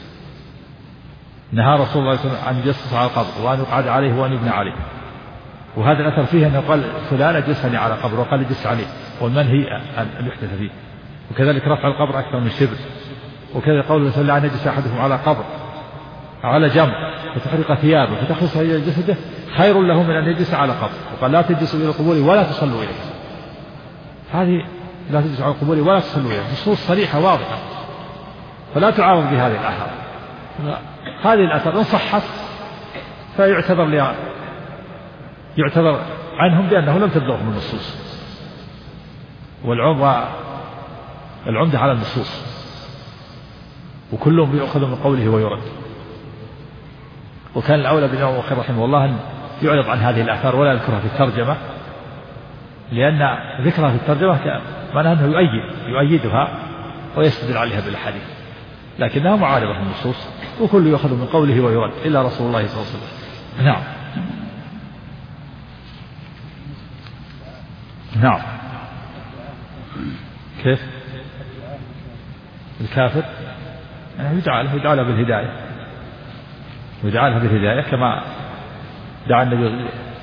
نهى رسول الله صلى الله عليه وسلم عن الجلوس على القبر وأن يقعد عليه وأن يبنى عليه. وهذا الأثر فيه أنه قال فلان اجلسني على قبر، وقال اجلس عليه، والمنهي أن يحدث فيه. وكذلك رفع القبر أكثر من شبر. وكذا قوله صلى الله عليه وسلم: أن يجلس أحدكم على قبر على جنب فتحرق ثيابه فتخلص إلى جسده خير له من أن يجلس على قبر. وقال: لا تجلسوا إلى القبور ولا تصلوا إليه. هذه لا تجلسوا على القبور ولا تصلوا إليه نصوص صريحة واضحة، فلا تعارض بهذه الآثار. هذه الآثار إن صحت فيعتذر يعتذر عنهم بأنه لم تبلغهم النصوص، والعمدة على النصوص، وكلهم يؤخذ من قوله ويرد. وكان الأولى بالإمام أبو بكر رحمه الله أن يعرض عن هذه الآثار ولا يذكرها في الترجمة، لأن ذكرها في الترجمة معناه أنه يؤيدها ويستدل عليها بالأحاديث، لكنها معارضة للنصوص، وكل يؤخذ من قوله ويرد إلا رسول الله صلى الله عليه وسلم. نعم. كيف الكافر يدعى له بالهداية، يدعى له بالهداية كما دعا النبي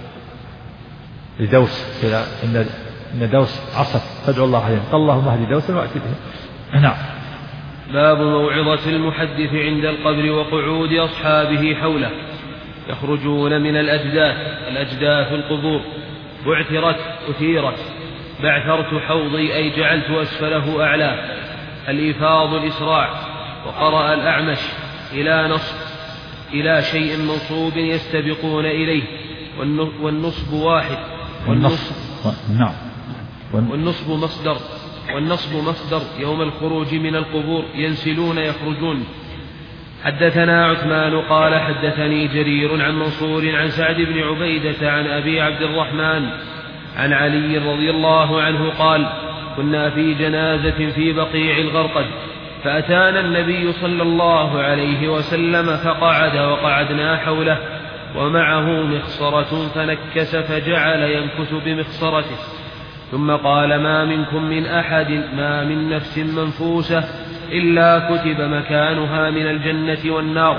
لدوس إن دوس عصت فادعوا الله عليهم قال اللهم اهد دوسا وأتي به. نعم. باب موعظة المحدث عند القبر وقعود أصحابه حوله. يخرجون من الأجداث القبور. بعثرت أثيرت. بعثرت حوضي أي جعلت أسفله أعلاه. الإيفاض الإسراع. وقرأ الأعمش إلى شيء منصوب يستبقون إليه. والنصب واحد. والنصب مصدر يوم الخروج من القبور ينسلون يخرجون. حدثنا عثمان قال حدثني جرير عن منصور عن سعد بن عبيدة عن أبي عبد الرحمن عن علي رضي الله عنه قال كنا في جنازة في بقيع الغرقد فأتانا النبي صلى الله عليه وسلم فقعد وقعدنا حوله ومعه مخصرة فنكس فجعل ينكث بمخصرته ثم قال ما منكم من أحد ما من نفس منفوسة إلا كتب مكانها من الجنة والنار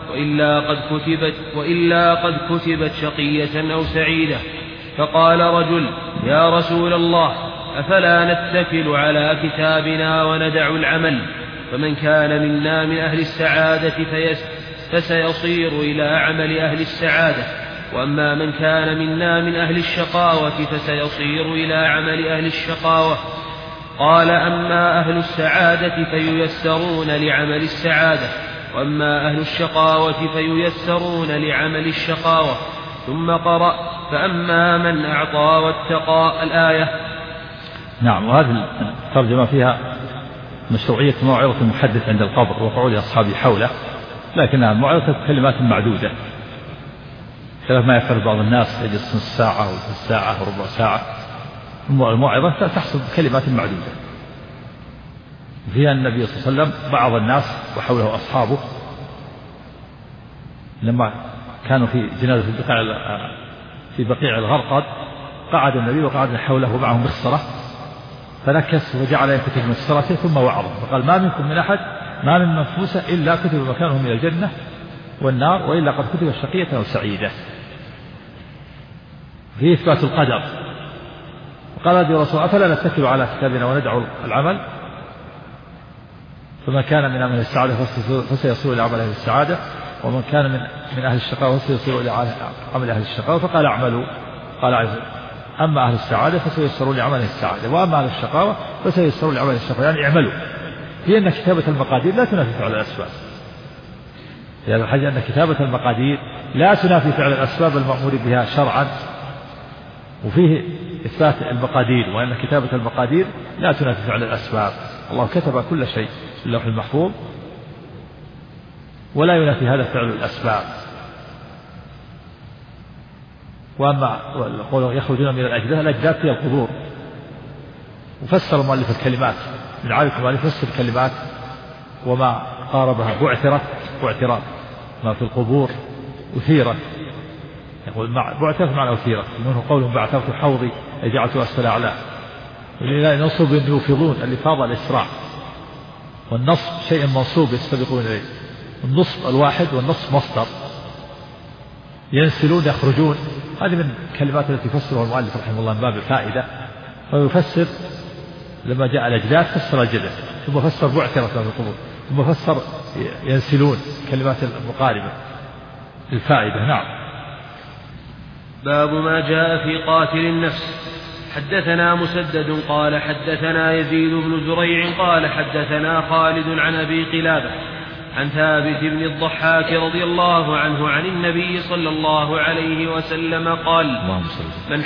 وإلا قد كتبت شقية أو سعيدة. فقال رجل يا رسول الله أفلا نتكل على كتابنا وندع العمل فمن كان منا من أهل السعادة فسيصير إلى عمل أهل السعادة وأما من كان منا من أهل الشقاوة فسيصير إلى عمل أهل الشقاوة. قال أما أهل السعادة فييسرون لعمل السعادة وأما أهل الشقاوة فييسرون لعمل الشقاوة. ثم قرأ فأما من أعطى واتقى الآية. نعم. وهذه الترجمة فيها مشروعية موعظة المحدث عند القبر وقعود أصحابه حوله، لكنها موعظة كلمات معدودة، خلاف ما يفعل بعض الناس يجلس نصف ساعة أو ثلث ساعة أو ربع ساعة. الموعظة تحصل بكلمات معدودة. فيها النبي صلى الله عليه وسلم بعض الناس وحوله أصحابه لما كانوا في جنازة في بقيع الغرقد قعد النبي وقعد حوله ومعه مخصرة فنكس وجعل يكتب مخصرته ثم وعظه فقال: ما منكم من أحد ما من منفوسة إلا كتب مكانه من الجنة والنار، وإلا قد كتب شقية أو سعيدة. في إثبات القدر. وقال النبي رسول: أفلا نتكل على كتابنا وندع العمل؟ فمن كان من أهل السعادة فسيصل إلى عمل أهل السعادة، ومن كان من أهل الشقاوة فسيصل إلى عمل أهل الشقاوة. فقال: اعملوا. قال: أما أهل السعادة فسيصلون لعمل أهل السعادة، وأما أهل الشقاوة فسيصلون لعمل الشقاوة، يعني اعملوا. هي أن كتابة المقادير لا تنافي فعل الأسباب. في هذا الحديث أن كتابة المقادير لا تنافي فعل الأسباب المأمور بها شرعا، وفيه إثبات المقادير، وأن كتابة المقادير لا تنافي فعل الأسباب. الله كتب كل شيء في اللوح المحفوظ ولا ينافي هذا فعل الأسباب. وأما يخرجون من الأجداث هي القبور. وفسر المؤلف الكلمات من عارف المؤلف فسر الكلمات وما قاربها: بعثرت ما في القبور، أثيرت. يقول بعثرت معنى أثيرت، منه قولهم بعثرت حوضي أي جعلت أسفل أعلاه. نصب يوفضون الإفاضة الإسراع، والنصب شيء منصوب يستبقون إليه. النصب الواحد والنصب مصدر. ينسلون يخرجون، هذه من الكلمات التي فسرها المؤلف رحمه الله من باب الفائدة. ويفسر لما جاء الأجداث فسر الجدث، ثم فسر بعثرة في القبور، ثم فسر ينسلون، كلمات المقاربة للفائدة. نعم. باب ما جاء في قاتل النفس. حدثنا مسدد قال حدثنا يزيد بن زريع قال حدثنا خالد عن أبي قلابة عن ثابت بن الضحاك رضي الله عنه عن النبي صلى الله عليه وسلم قال: من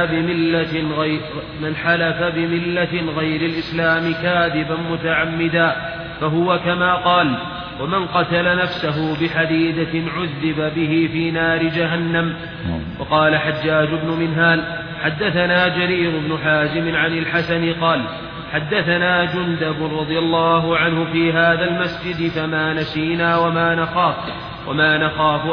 حلف بملة غير الإسلام كاذبا متعمدا فهو كما قال، ومن قتل نفسه بحديدة عذب به في نار جهنم. وقال حجاج بن منهال: حدثنا جرير بن حازم عن الحسن قال: حدثنا جندب رضي الله عنه في هذا المسجد فما نسينا وما نخاف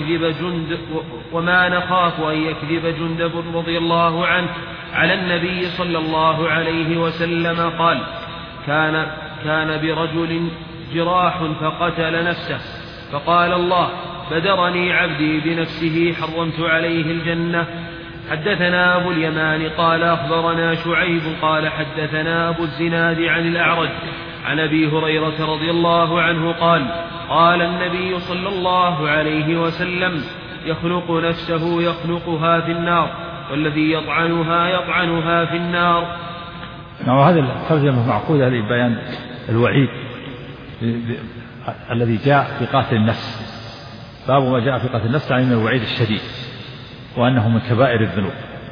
أن يكذب جندب رضي الله عنه على النبي صلى الله عليه وسلم قال: كان برجل جراح فقتل نفسه فقال الله: بدرني عبدي بنفسه حرمت عليه الجنة. حدثنا أبو اليمان قال أخبرنا شعيب قال حدثنا أبو الزناد عن الأعرج عن أبي هريرة رضي الله عنه قال: قال النبي صلى الله عليه وسلم: يخلق نفسه يخلقها في النار، والذي يطعنها في النار. وهذه الترجمة معقودة لبيان الوعيد الذي جاء في قاتل النفس. باب ما جاء في قاتل النفس يعني من الوعيد الشديد، وأنه من كبائر الذنوب.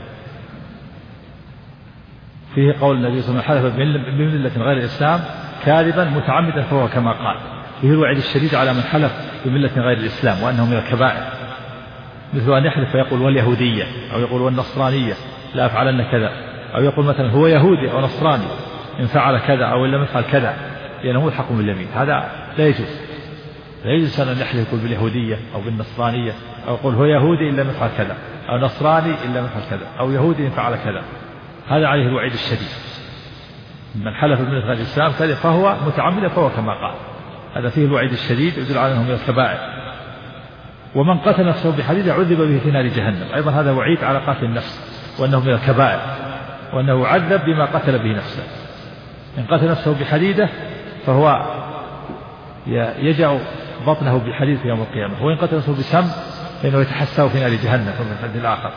فيه قول النبي صلى الله عليه وسلم: حلف بملة غير الإسلام كاذبا متعمدا فهو كما قال. فيه الوعيد الشديد على من حلف بملة غير الإسلام وأنه من الكبائر، مثل أن يحلف فيقول واليهودية، أو يقول والنصرانية لا أفعلن كذا، أو يقول مثلا هو يهودي أو نصراني إن فعل كذا أو إن لم يفعل كذا، لأنه ملحق باليمين. هذا لا يجوز. لا يجوز أن يحلف يقول باليهودية أو بالنصرانية، أو يقول هو يهودي إن لم يفعل كذا، أو نصراني إن لم يفعل كذا، أو يهودي إن فعل كذا. هذا عليه الوعيد الشديد. من حلف بملة غير الإسلام فهو متعمد فهو كما قال. هذا فيه الوعيد الشديد يدل على أنه من الكبائر. ومن قتل نفسه بحديد عذب به في نار جهنم، أيضا هذا وعيد على قاتل النفس وأنه من الكبائر، وأنه يعذب بما قتل به نفسه. إن قتل نفسه بحديدة فهو يجع بطنه بحديد في يوم القيامة، وإن قتل نفسه بسم فإنه يتحسه في نار جهنم من الحد الآخر.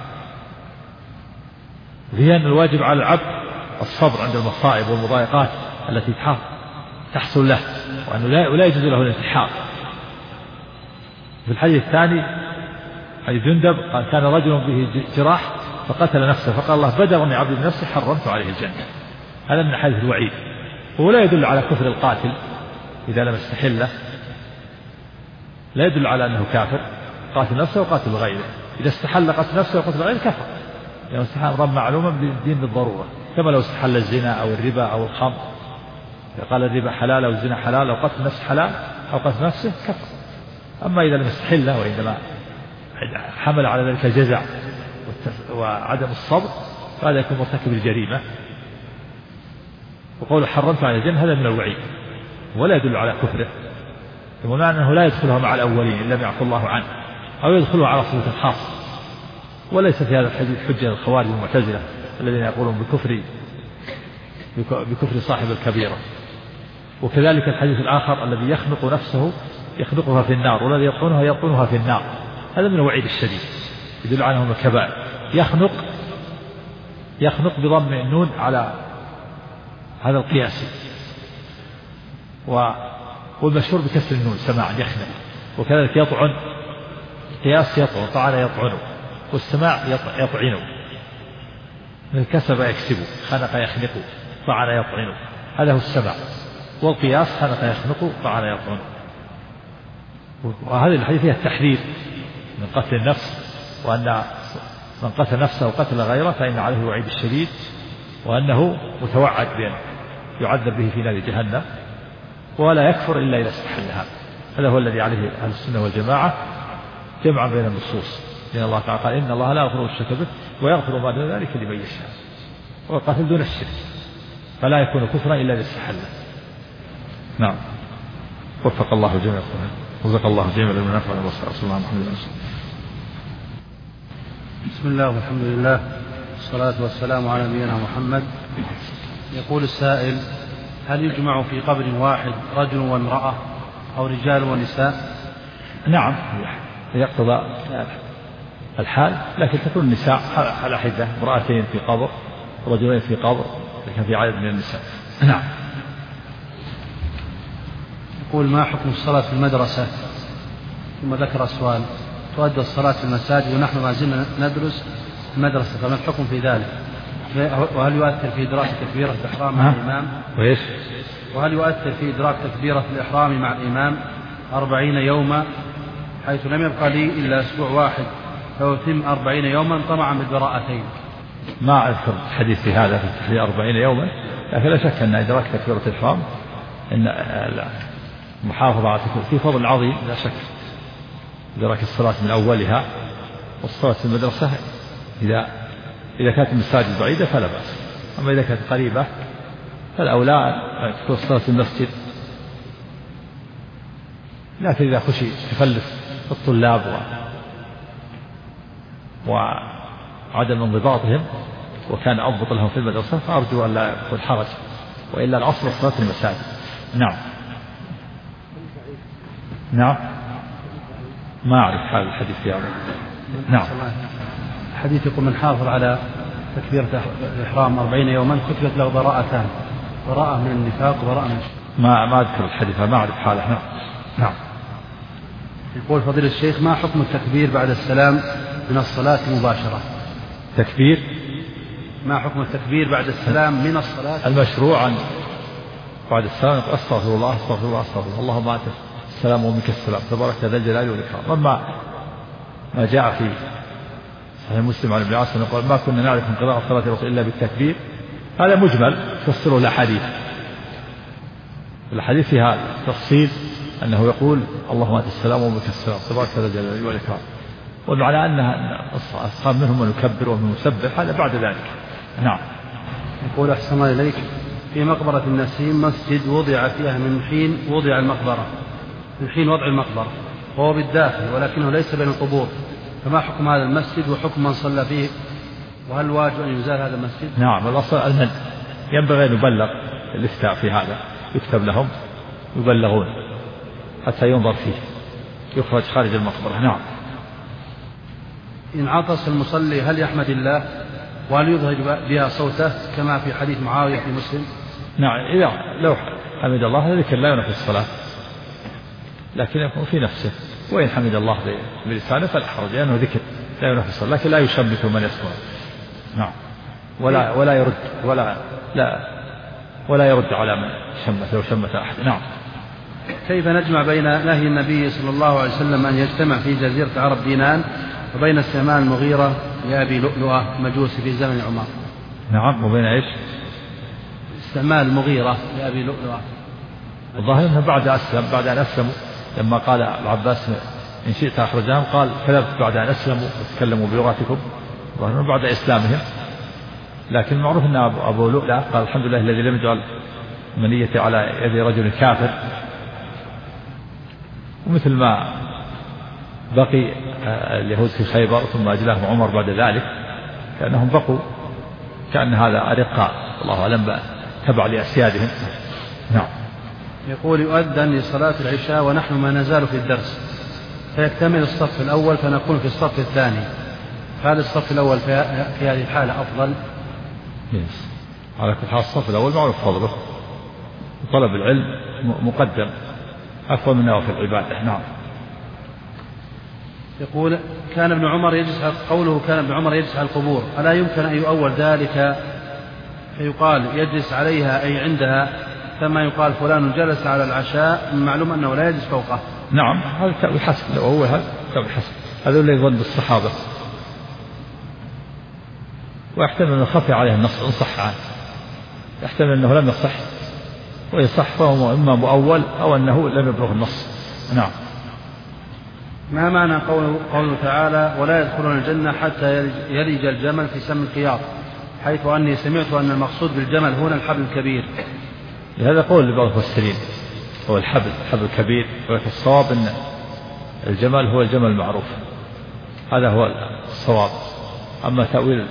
فيها أن الواجب على العبد الصبر عند المصائب والمضايقات التي تحصل له، وأنه لا يجوز له الانتحار. في الحديث الثاني حديث جندب قال: كان رجل به جراح فقتل نفسه فقال الله: بدرني عبدي بنفسه حرمت عليه الجنة. هذا من حديث الوعيد. هو لا يدل على كفر القاتل إذا لم يستحله، لا يدل على أنه كافر قاتل نفسه وقاتل غيره. إذا استحل قتل نفسه وقتل غيره كفر، يعني استحل أمرا معلوما بالدين بالضرورة، كما لو استحل الزنا أو الربا أو الخمر، قال الربا حلال أو الزنا حلال أو قتل نفس حلال أو قتل نفسه كفر. أما إذا لم يستحله وإنما حمل على ذلك الجزع وعدم الصبر فهذا يكون مرتكب الجريمة. وقول حرمت على الجنة هذا من الوعيد ولا يدل على كفره، ومعنى أنه لا يدخلها مع الأولين إن لم يعفو الله عنه، أو يدخلها على صفة خاصة. وليس في هذا الحديث حجة للخوارج والمعتزلة الذين يقولون بكفر صاحب الكبيرة. وكذلك الحديث الآخر الذي يخنق نفسه يخنقها في النار والذي يطعنها يطعنها في النار، هذا من الوعيد الشديد يدل على أنهم الكبائر. يخنق بضم النون على هذا القياس، والمشهور بكسر النون سماعا يخنق. وكذلك يطعن، قياس يطعن، طعن يطعنه، والسماع يطعنه، من كسب يكسبه، خنق يخنق، طعن يطعنه، هذا هو السماع. والقياس خنق يخنق، طعن يطعنه. وهذه الحديث فيها التحذير من قتل النفس، وأن من قتل نفسه وقتل غيره فإن عليه الوعيد الشديد، وأنه متوعد بأن يعذب به في نار جهنم، ولا يكفر إلا إذا استحلها. هذا هو الذي عليه أهل السنة والجماعة جمعا بين النصوص، لأن الله تعالى قال إن الله لا يغفر الشرك به ويغفر ما دون ذلك لمن يشاء، والقتل دون الشرك فلا يكون كفرا إلا إذا استحله. نعم. وفق الله جميعا، وفق الله جميعا لمن نفع وصلى الله محمد رسول. بسم الله والحمد لله والصلاة والسلام على نبينا محمد. يقول السائل: هل يجمع في قبر واحد رجل وامرأة أو رجال ونساء؟ نعم، يقتضى الحال، لكن تكون النساء على حدة، امرأتين في قبر رجلين في قبر، لكن في عدد من النساء. نعم. يقول: ما حكم الصلاة في المدرسة؟ ثم ذكر سؤال: تؤدى الصلاة في المساجد ونحن ما زلنا ندرس في المدرسة، فما الحكم في ذلك؟ وهل يؤثر في إدراك تكبيرة الإحرام مع الإمام؟ وهل يؤثر في إدراك تكبيرة الإحرام مع الإمام 40 يوما، حيث لم يبقى لي إلا أسبوع واحد فيتم 40 يوما طمعا بالبراءتين؟ ما أذكر الحديث في هذا في 40 يوما، لكن لا شك أن إدراك تكبيرة الإحرام إن المحافظة على تكبيرة في فضل عظيم، لا شك. إدراك الصلاة من أولها، والصلاة في المدرسة إذا كانت المساجد بعيدة فلا بأس، أما إذا كانت قريبة فالأولى أن تكون الصلاة في المسجد. لكن إذا خشي تخلف الطلاب وعدم انضباطهم وكان أضبط لهم في المدرسة فأرجو أن لا يكون حرج، وإلا الأصل الصلاة في المساجد. نعم. نعم، ما أعرف حال الحديث في هذا. نعم. الحديث يقول: من حافظ على تكبيرة الإحرام 40 يوما كتبت له براءتان، براءة من النفاق وبراءة من الشرك. ما أذكر الحديث، ما أعرف حاله. نعم. يقول: فضيلة الشيخ، ما حكم التكبير بعد السلام من الصلاة مباشرة؟ تكبير؟ ما حكم التكبير بعد السلام من الصلاة؟ المشروع بعد السلام أستغفر الله أستغفر الله أستغفر الله، اللهم أنت السلام ومنك السلام تبارك ذا الجلال والإكرام. وما ما جاء في صحيح مسلم عن ابن عاص يقول: ما كنا نعرف من قراءة صلاة الرسول إلا بالتكبير، هذا مجمل تفسره الحديث فيها تفصيل أنه يقول: اللهم أنت السلام ومنك السلام تبارك ذا الجلال والإكرام، والمعنى أن أصحاب منهم من يكبر ومن يسبح، هذا بعد ذلك. نعم. يقول: أحسن الله إليك، في مقبرة النسيم مسجد وضع فيها من حين وضع المقبرة، من حين وضع المقبرة، وهو بالداخل ولكنه ليس بين القبور، فما حكم هذا المسجد وحكم من صلى فيه؟ وهل واجب أن يزال هذا المسجد؟ نعم، الأصل المنع، ينبغي أن يبلغ الإفتاء في هذا، يكتب لهم يبلغون حتى ينظر فيه، يخرج خارج المقبرة. نعم. إن عطس المصلي هل يحمد الله؟ وهل يظهر بها صوته كما في حديث معاوية في مسلم؟ نعم، إذا لو حمد الله ذكر لا ينافي الصلاة، لكن يكون في نفسه، وإن حمد الله بلسانه فلا حرج، لأنه ذكر لا ينافي الصلاة، لكن لا يشمت من يسمع. نعم. ولا يرد ولا يرد على من شمت لو شمت أحد. نعم. كيف نجمع بين نهي النبي صلى الله عليه وسلم أن يجتمع في جزيرة العرب دينان وبين استعمال المغيرة لأبي لؤلؤة المجوسي في زمن عمر؟ نعم. وبين إيش؟ استعمال المغيرة لأبي لؤلؤة. الظاهر أنه بعد أن أسلموا لما قال العباس إن شئت أخرجهم قال كذبت بعد أن أسلموا وتكلموا بلغتكم، الظاهر بعد إسلامهم. لكن معروف أن أبو لؤلؤة قال الحمد لله الذي لم يجعل منيتي على يد رجل كافر. ومثل ما بقي اليهود في خيبر ثم أجلاهم عمر بعد ذلك كأنهم بقوا كأن هذا أرقاء الله أعلم تبع لأسيادهم. نعم. يقول يؤذن لصلاة العشاء ونحن ما نزال في الدرس فيكتمل الصف الأول فنكون في الصف الثاني، هل الصف الأول في هذه الحالة أفضل؟ على كل حال الصف الأول معروف فضله وطلب العلم مقدم أفضل من نوافل العبادة. نعم. يقول كان ابن عمر يجلس قوله كان ابن عمر يجلس على القبور، ألا يمكن أن يؤول ذلك فيقال يجلس عليها أي عندها كما يقال فلان جلس على العشاء من معلوم أنه لا يجلس فوقه؟ نعم هذا تأويل حسن، لو هو هذا تأويل حسن، هذا اللي يظن بالصحابة، ويحتمل أنه خفي عليه النص إن صح عنه، يحتمل أنه لم يصح ويصح فهو إما مؤول أو أنه لم يبلغ النص. نعم. ما معنى قوله تعالى ولا يدخلون الجنة حتى يلج الجمل في سم الخياط، حيث أني سمعت أن المقصود بالجمل هنا الحبل الكبير؟ هذا قول لبعض المفسرين هو الحبل الكبير، ولكن الصواب أن الجمل هو الجمل المعروف، هذا هو الصواب. أما تأويل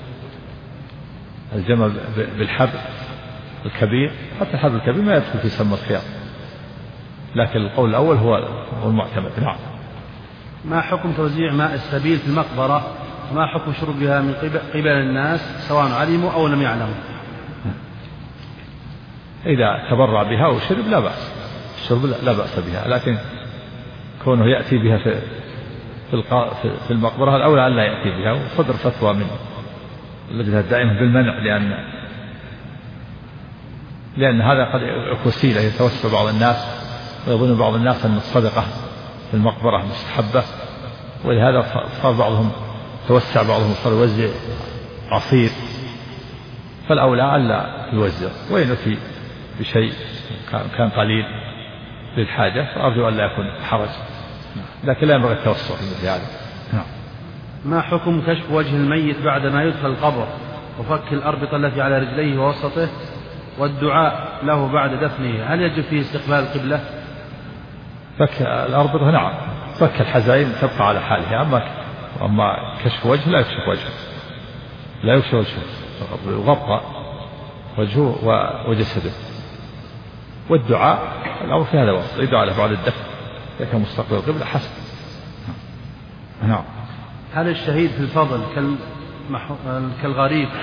الجمل بالحبل الكبير، حتى الحبل الكبير ما يدخل في سم الخياط، لكن القول الأول هو المعتمد. نعم. ما حكم توزيع ماء السبيل في المقبرة، وما حكم شربها من قبل الناس سواء علموا أو لم يعلموا؟ إذا تبرع بها وشرب لا بأس، الشرب لا بأس بها، لكن كونه يأتي بها في المقبرة الأولى أن لا يأتي بها، وصدر فتوى من اللجنة الدائمة بالمنع، لأن هذا قد وسيلة يتوسل بعض الناس ويظن بعض الناس أن الصدقة في المقبرة مستحبة، ولهذا صار بعضهم توسع، بعضهم صار يوزع عصير، فالأولى ألا يوزع، وإن أتي بشيء كان قليل للحاجة فأرجو أن لا يكون حرج، لكن لا ينبغي التوسع في مثل هذا. ما حكم كشف وجه الميت بعد ما يدخل القبر وفك الأربطة التي على رجليه ووسطه والدعاء له بعد دفنه، هل يجب فيه استقبال القبلة؟ فك الأربطة نعم، فك الحزائم تبقى على حالها، أما كشف وجه لا يكشف وجهه، لا يكشف وجهه، يغطى وجهه وجسده، والدعاء الأمر في هذا الوقت يدعى له بعد الدفن إذا كان مستقبل القبلة حسن. نعم. هل الشهيد في الفضل كالغريب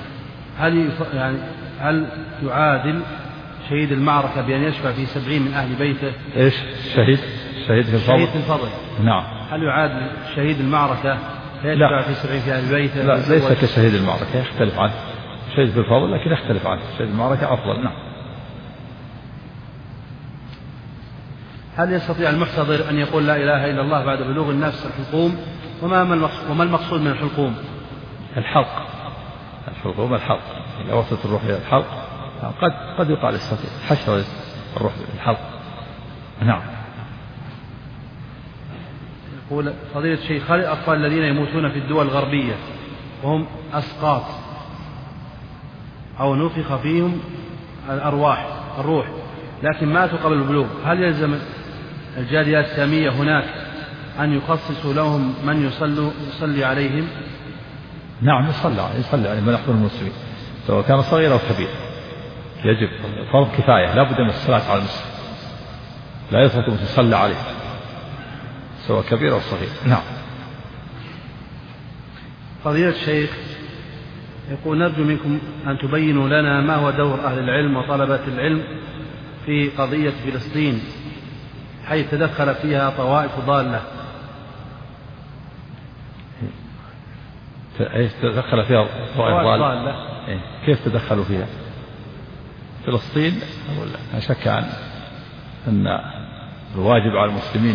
هل يعادل شهيد المعركة بأن يشفع في 70 من أهل بيته؟ إيش الشهيد في الفضل؟ نعم. هل يعادل شهيد المعركة فيشفع في 70 في أهل بيته؟ لا، ليس كشهيد المعركة، يختلف عنه، شهيد في الفضل لكن يختلف عنه، شهيد المعركة أفضل. نعم. هل يستطيع المحتضر أن يقول لا إله إلا الله بعد بلوغ النفس الحلقوم؟ وما المقصود من الحلقوم؟ الحلقوم الحلق، إذا وصلت الروح إلى الحلق قد يقال يستطيع حشر الروح إلى الحلق. نعم. يقول فضيلة الشيخ هل الأطفال الذين يموتون في الدول الغربية وهم أسقاط أو نفخ فيهم الروح لكن ماتوا قبل البلوغ، هل يلزم الجاليات الإسلامية هناك أن يخصصوا لهم من يصلي عليهم؟ نعم، يصلي عليهم من يحضر المسلمين سواء كان صغير أو كبير، يجب فرض كفاية، لا بد من الصلاة على المسلم، لا يترك أن تصلى عليه سواء كبير أو صغير. نعم. فضيلة الشيخ يقول نرجو منكم أن تبينوا لنا ما هو دور أهل العلم وطلبة العلم في قضية فلسطين حيث تدخل فيها طوائف ضالة. تدخل فيها طوائف ضالة؟ كيف تدخلوا فيها؟ فلسطين لا شك أن الواجب على المسلمين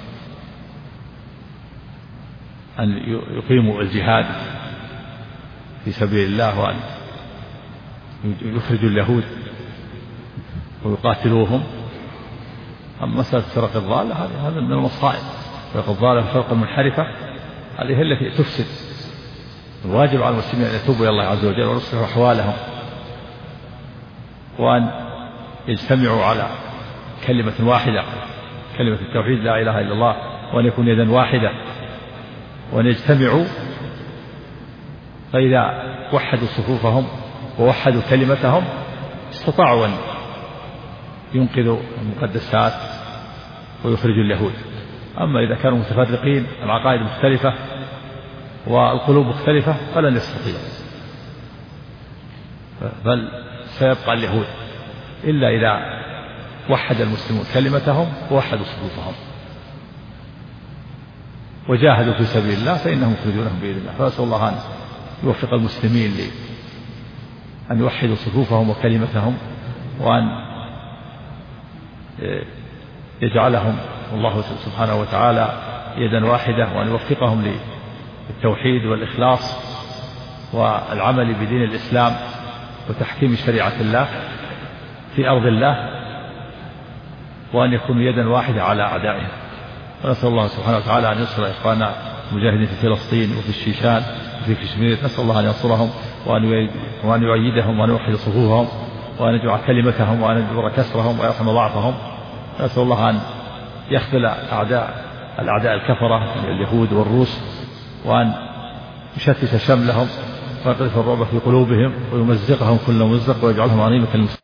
أن يقيموا الجهاد في سبيل الله، وأن يخرجوا اليهود ويقاتلوهم. أما مسألة فرق الضالة هذا من المصائب. فرق الضالة الفرق المنحرفة هذه هي التي تفسد. الواجب على المسلمين أن يتوبوا إلى الله عز وجل ويصلحوا أحوالهم، وأن يجتمعوا على كلمة واحدة، كلمة التوحيد لا إله إلا الله، وأن يكون يدا واحدة، وأن يجتمعوا. فإذا وحدوا صفوفهم ووحدوا كلمتهم استطاعوا أن ينقذوا المقدسات ويخرجوا اليهود. أما إذا كانوا متفرقين، العقائد مختلفة والقلوب مختلفة، فلن يستطيعوا، بل سيبقى اليهود إلا إذا وحد المسلمون كلمتهم ووحدوا صفوفهم وجاهدوا في سبيل الله، فإنهم يخرجونهم بإذن الله. فأسأل الله أن يوفق المسلمين أن يوحدوا صفوفهم وكلمتهم، وأن يجعلهم الله سبحانه وتعالى يدا واحدة، وأن يوفقهم للتوحيد والإخلاص والعمل بدين الإسلام وتحكيم شريعة الله في أرض الله، وأن يكونوا يدا واحدة على أعدائهم. ونسأل الله سبحانه وتعالى أن ينصر إخواننا المجاهدين في فلسطين وفي الشيشان وفي كشمير. نسأل الله أن ينصرهم وأن يؤيدهم وأن يوحد صفوفهم وأن يجمع كلمتهم وأن يجبر كسرهم ويرحم ضعفهم. نسأل الله أن يخذل الأعداء الكفرة اليهود والروس، وأن يشتت شملهم ويقذف الرعب في قلوبهم ويمزقهم كل ممزق ويجعلهم غنيمة المسلمين.